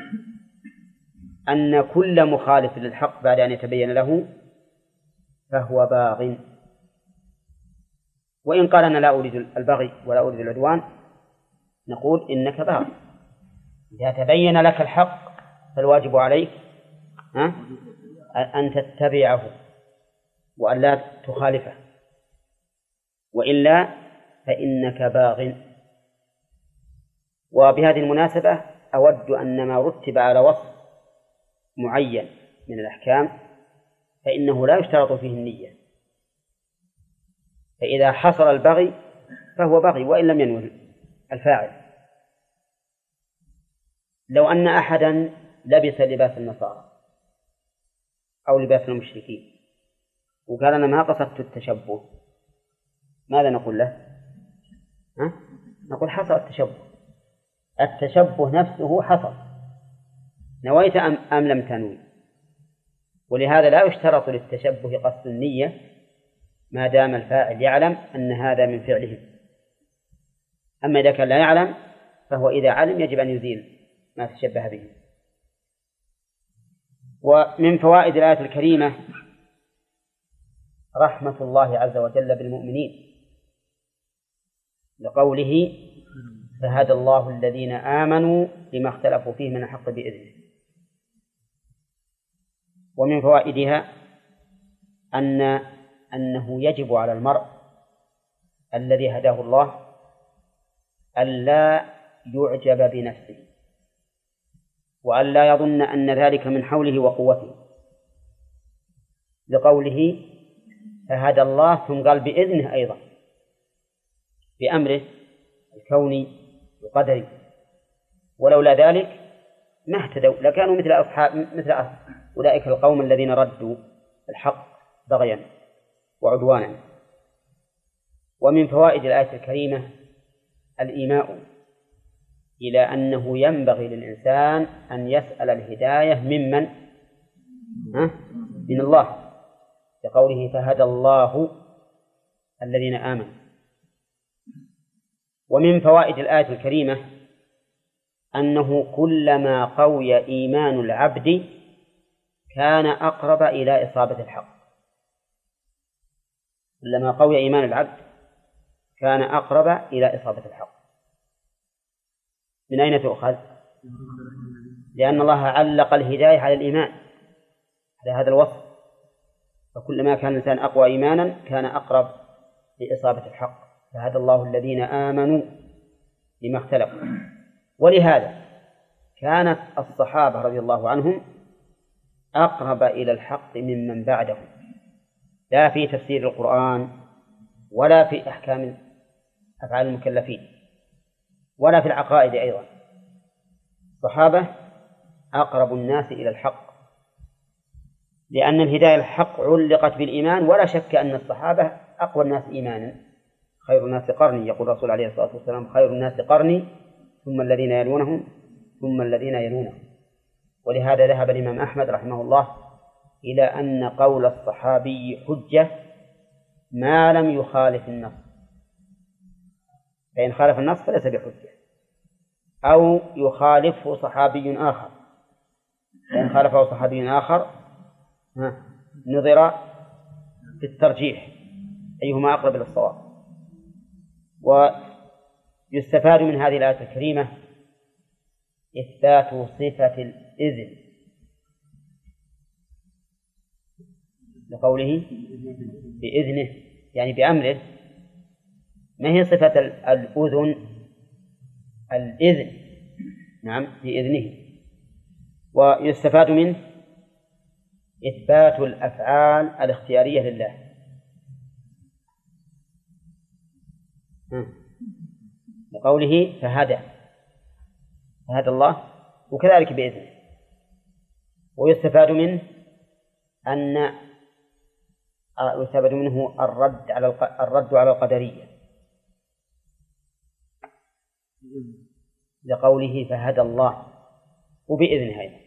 أن كل مخالف للحق بعد أن يتبين له فهو باغ. وإن قال: أنا لا أريد البغي ولا أريد العدوان، نقول: إنك باغ. إذا تبين لك الحق فالواجب عليك أن تتبعه وأن لا تخالفه، وإلا فإنك باغ. وبهذه المناسبة أود أن ما رتب على وصف معين من الأحكام فإنه لا يشترط فيه النية، فإذا حصل البغي فهو بغي وإن لم ينوي الفاعل. لو أن أحدا لبس لباس النصارى أو لباس المشركين وقال: أنا ما قصدت التشبه، ماذا نقول له؟ نقول: حصل التشبه، التشبه نفسه حصل، نويت أم لم تنوي، ولهذا لا يشترط للتشبه قصد النية ما دام الفاعل يعلم أن هذا من فعله. أما إذا كان لا يعلم فهو إذا علم يجب أن يزيل ما تشبه به. ومن فوائد الآية الكريمة رحمة الله عز وجل بالمؤمنين لقوله فهدى الله الذين آمنوا لما اختلفوا فيه من الحق بإذنه. ومن فوائدها أنه يجب على المرء الذي هداه الله ألا يعجب بنفسه وألا يظن أن ذلك من حوله وقوته، لقوله فهدى الله ثم قال بإذنه أيضا بأمره الكوني وقدري، ولولا ذلك ما اهتدوا لكانوا مثل أولئك القوم الذين ردوا الحق بغيا وعدوانا. ومن فوائد الآية الكريمة الإيماء إلى أنه ينبغي للإنسان أن يسأل الهداية ممن؟ من الله، لقوله فهدى الله الذين آمنوا. ومن فوائد الآية الكريمة أنه كلما قوي إيمان العبد كان أقرب إلى إصابة الحق، كلما قوي إيمان العبد كان أقرب إلى إصابة الحق. من أين تؤخذ؟ لأن الله علق الهداية على الإيمان، على هذا الوصف، فكلما كان الإنسان أقوى إيمانا كان أقرب لإصابة الحق. فهدى الله الذين آمنوا لما اختلفوا. ولهذا كانت الصحابة رضي الله عنهم أقرب إلى الحق ممن بعدهم، لا في تفسير القرآن ولا في أحكام أفعال المكلفين ولا في العقائد أيضا. الصحابة أقرب الناس إلى الحق، لأن الهداية الحق علقت بالإيمان، ولا شك أن الصحابة أقوى الناس إيمانا. خير الناس قرني، يقول الرسول عليه الصلاة والسلام خير الناس قرني ثم الذين يلونهم ثم الذين يلونهم. ولهذا ذهب الإمام أحمد رحمه الله إلى أن قول الصحابي حجة ما لم يخالف النص، فإن خالف النص فليس بحجة، أو يخالفه صحابي آخر، فإن خالفه صحابي آخر نظر في الترجيح أيهما أقرب إلى الصواب. ويستفاد من هذه الآية الكريمة إثبات صفة الإذن لقوله بإذنه، يعني بأمره. ما هي صفة الأذن؟ الإذن، نعم، بإذنه. ويستفاد منه إثبات الأفعال الاختيارية لله، لقوله فهدى الله وكذلك بإذنه. ويستفاد منه يستفاد منه الرد على القدرية، لقوله فهدى الله وبإذنه أيضا.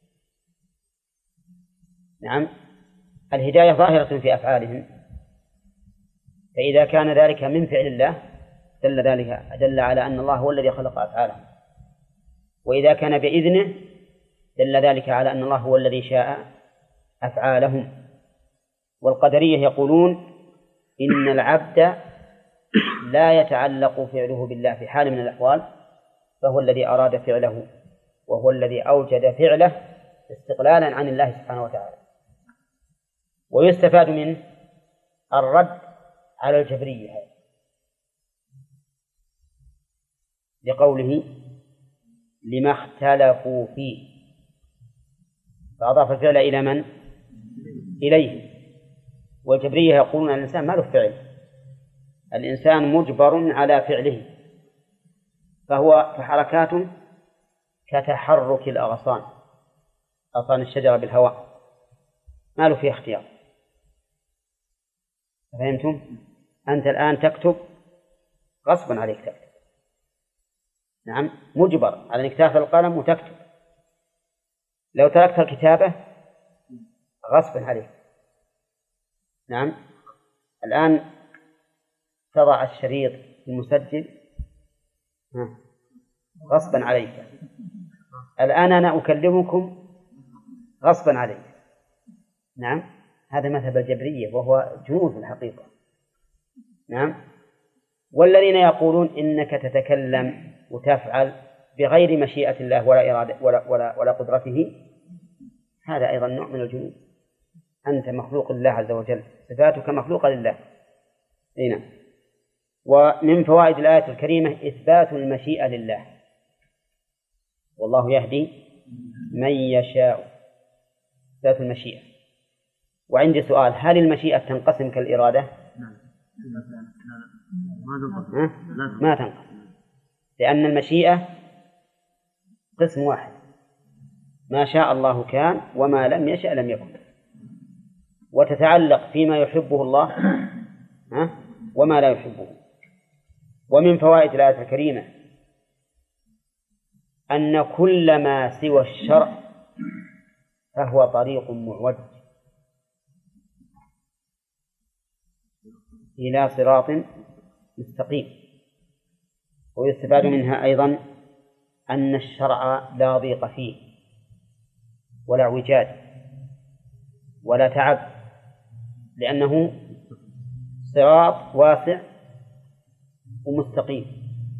نعم، الهداية ظاهرة في أفعالهم، فإذا كان ذلك من فعل الله دل على أن الله هو الذي خلق أفعالهم، وإذا كان بإذنه دل ذلك على أن الله هو الذي شاء أفعالهم. والقدرية يقولون إن العبد لا يتعلق فعله بالله في حال من الأحوال، فهو الذي أراد فعله وهو الذي أوجد فعله استقلالا عن الله سبحانه وتعالى. ويستفاد منه الرد على الجبرية لقوله لما اختلفوا فيه، فأضاف الفعل إلى من؟ إليه. والجبرية يقولون أن الإنسان ما له فعل، الإنسان مجبر على فعله، فهو كحركات كتحرك الأغصان، أغصان الشجرة بالهواء، ما له فيه اختيار. فهمتم؟ أنت الآن تكتب غصبا عليك تكتب، نعم مجبر على أنك تأخذ القلم وتكتب. لو تركت الكتابة غصبا عليك. نعم الآن تضع الشريط المسجل غصبا عليك. الآن أنا أكلمكم غصبا عليك. نعم هذا مذهب الجبرية وهو جنون في الحقيقة. نعم والذين يقولون إنك تتكلم وتفعل بغير مشيئة الله ولا إرادة ولا قدرته، هذا أيضا نوع من الجنون. أنت مخلوق لله عز وجل، صفاتك مخلوقة لله. هنا ومن فوائد الآية الكريمة إثبات المشيئة لله، والله يهدي من يشاء، إثبات المشيئة. وعندي سؤال، هل المشيئة تنقسم كالإرادة؟ ما تنقسم، لأن المشيئة قسم واحد، ما شاء الله كان وما لم يشأ لم يكن، وتتعلق فيما يحبه الله وما لا يحبه. ومن فوائد الآية الكريمة أن كل ما سوى الشرع فهو طريق معوج إلى صراط مستقيم. ويستفاد منها أيضا أن الشرع لا ضيق فيه ولا اعوجاج ولا تعب، لأنه صراط واسع ومستقيم.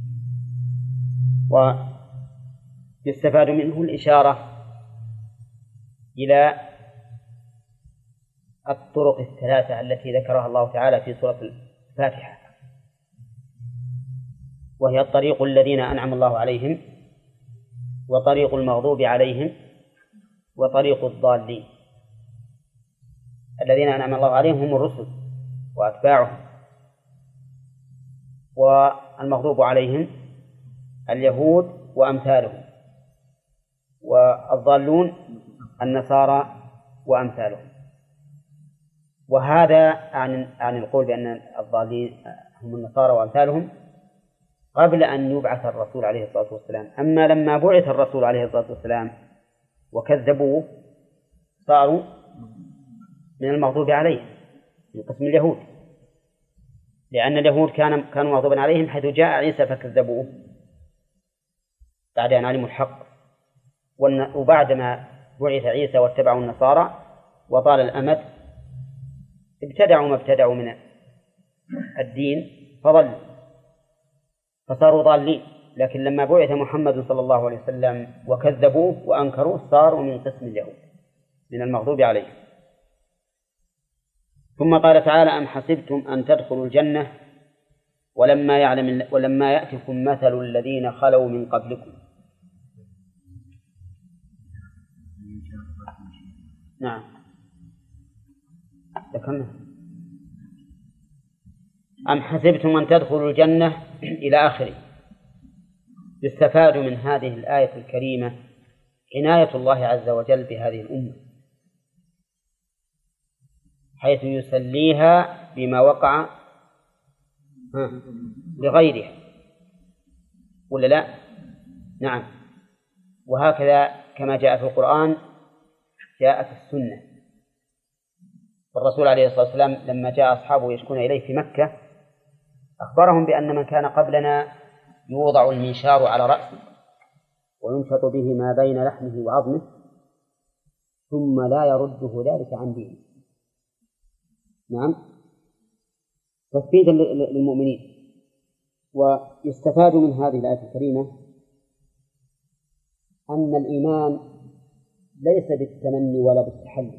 ويستفاد منه الإشارة إلى الطرق الثلاثة التي ذكرها الله تعالى في سورة الفاتحة، وهي الطريق الذين أنعم الله عليهم، وطريق المغضوب عليهم، وطريق الضالين. الذين أنعم الله عليهم هم الرسل وأتباعهم، والمغضوب عليهم اليهود وأمثالهم، والضالون النصارى وأمثالهم. وهذا عن القول بأن الضالين هم النصارى وأمثالهم قبل أن يبعث الرسول عليه الصلاة والسلام. أما لما بعث الرسول عليه الصلاة والسلام وكذبوه صاروا من المغضوب عليهم، من قسم اليهود، لأن اليهود كانوا مغضوبا عليهم حيث جاء عيسى فكذبوه بعد أن علموا الحق. وبعدما بعث عيسى واتبعوا النصارى وطال الأمد ابتدعوا ما ابتدعوا من الدين فضلوا فصاروا ضالين. لكن لما بعث محمد صلى الله عليه وسلم وكذبوه وأنكروه صاروا من قسم اليهود من المغضوب عليهم. ثم قال تعالى: أم حسبتم أن تدخلوا الجنة ولما يأتكم مثل الذين خلوا من قبلكم. نعم ذكرنا. أم حسبتم أن تدخلوا الجنة إلى آخره. يستفاد من هذه الآية الكريمة عناية الله عز وجل بهذه الأمة، حيث يسليها بما وقع لغيرها، ولا لا؟ نعم. وهكذا كما جاء في القرآن جاءت السنة. والرسول عليه الصلاة والسلام لما جاء أصحابه يشكون إليه في مكة أخبرهم بأن من كان قبلنا يوضع المنشار على رأسه وينشط به ما بين لحمه وعظمه ثم لا يرده ذلك عن دينه. نعم، تثبيتا للمؤمنين. ويستفاد من هذه الآية الكريمة أن الإيمان ليس بالتمني ولا بالتحلي.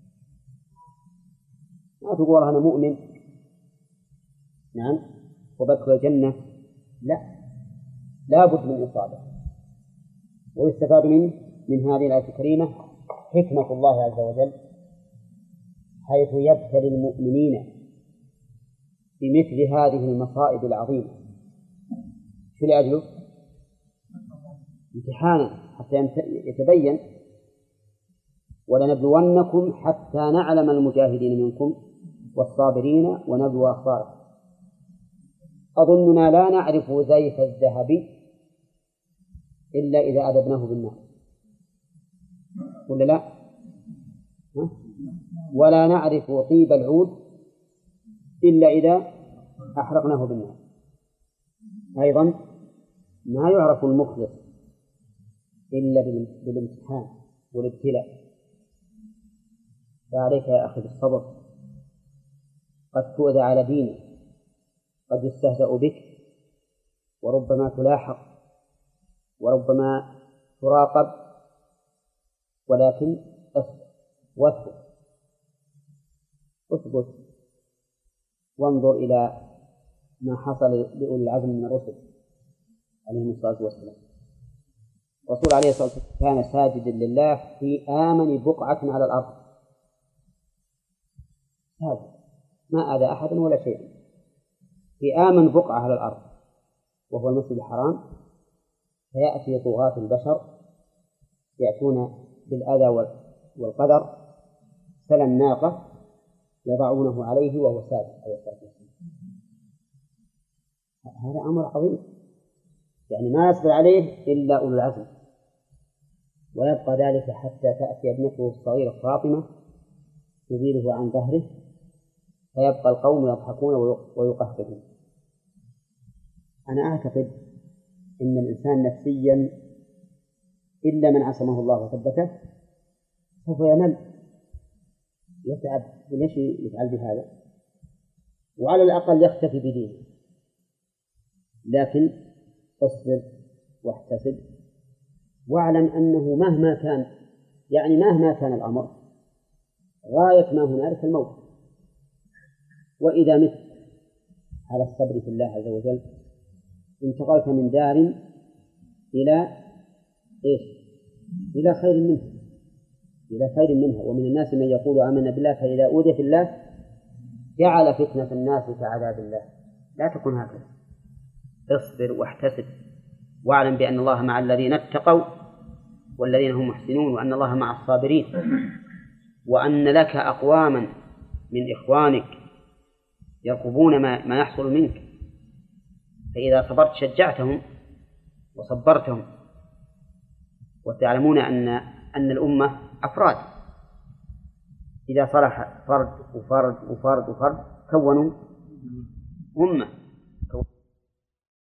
ما تقول أنا مؤمن نعم وبدخل الجنة، لا بد من إصابة. ويستفاد من هذه الآية الكريمة حكمة الله عز وجل حيث يبتلي المؤمنين بمثل هذه المصائب العظيمة في لأجله امتحانا حتى يتبين ولنبلونكم حتى نعلم المجاهدين منكم والصابرين ونبلو أخباركم. أظننا لا نعرف زيف الذهب إلا إذا أذبناه بالنار، ولا لا؟ ولا نعرف طيب العود إلا إذا أحرقناه بالنار. أيضا ما يعرف المخلص إلا بالامتحان والابتلاء. فعليك يا أخي بالصبر، قد تؤذى على دينك، قد يستهزأ بك، وربما تلاحق، وربما تراقب، ولكن اثبت وانظر إلى ما حصل لأولي العزم من الرسل عليهم الصلاة والسلام. الرسول عليه الصلاة والسلام كان ساجدا لله في آمن بقعة على الأرض، هذا ما أذى أحدا ولا شيء، في آمن بقعة على الأرض وهو المسجد الحرام. فيأتي طغاة البشر يأتون بالأذى والقدر، سل الناقة يضعونه عليه وهو ساجد عليه الصلاة والسلام. هذا أمر عظيم، يعني ما يصبر عليه إلا أولو العزم. ويبقى ذلك حتى تأتي ابنته الصغيرة فاطمة تزيله عن ظهره، فيبقى القوم يضحكون ويقهقهون. أنا أعتقد إن الإنسان نفسيا إلا من عصمه الله وثبته سوف يمل، يتعب، وليش يفعل بهذا؟ وعلى الأقل يختفي بدينه. لكن اصبر واحتسب، واعلم أنه مهما كان الأمر غاية ما هنالك الموت. وإذا مت على الصبر في الله عز وجل انتقلت من دار إلى إلى خير منها. ومن الناس من يقول آمنا بالله فإذا أوذي في الله جعل فتنة الناس كعذاب الله. لا تكن هكذا، اصبر واحتسب، واعلم بأن الله مع الذين اتقوا والذين هم محسنون، وأن الله مع الصابرين، وأن لك أقواما من إخوانك يرقبون ما يحصل منك، فإذا صبرت شجعتهم وصبرتهم. وتعلمون أن الأمة أفراد، إذا صلح فرد وفرد وفرد وفرد كونوا أمة.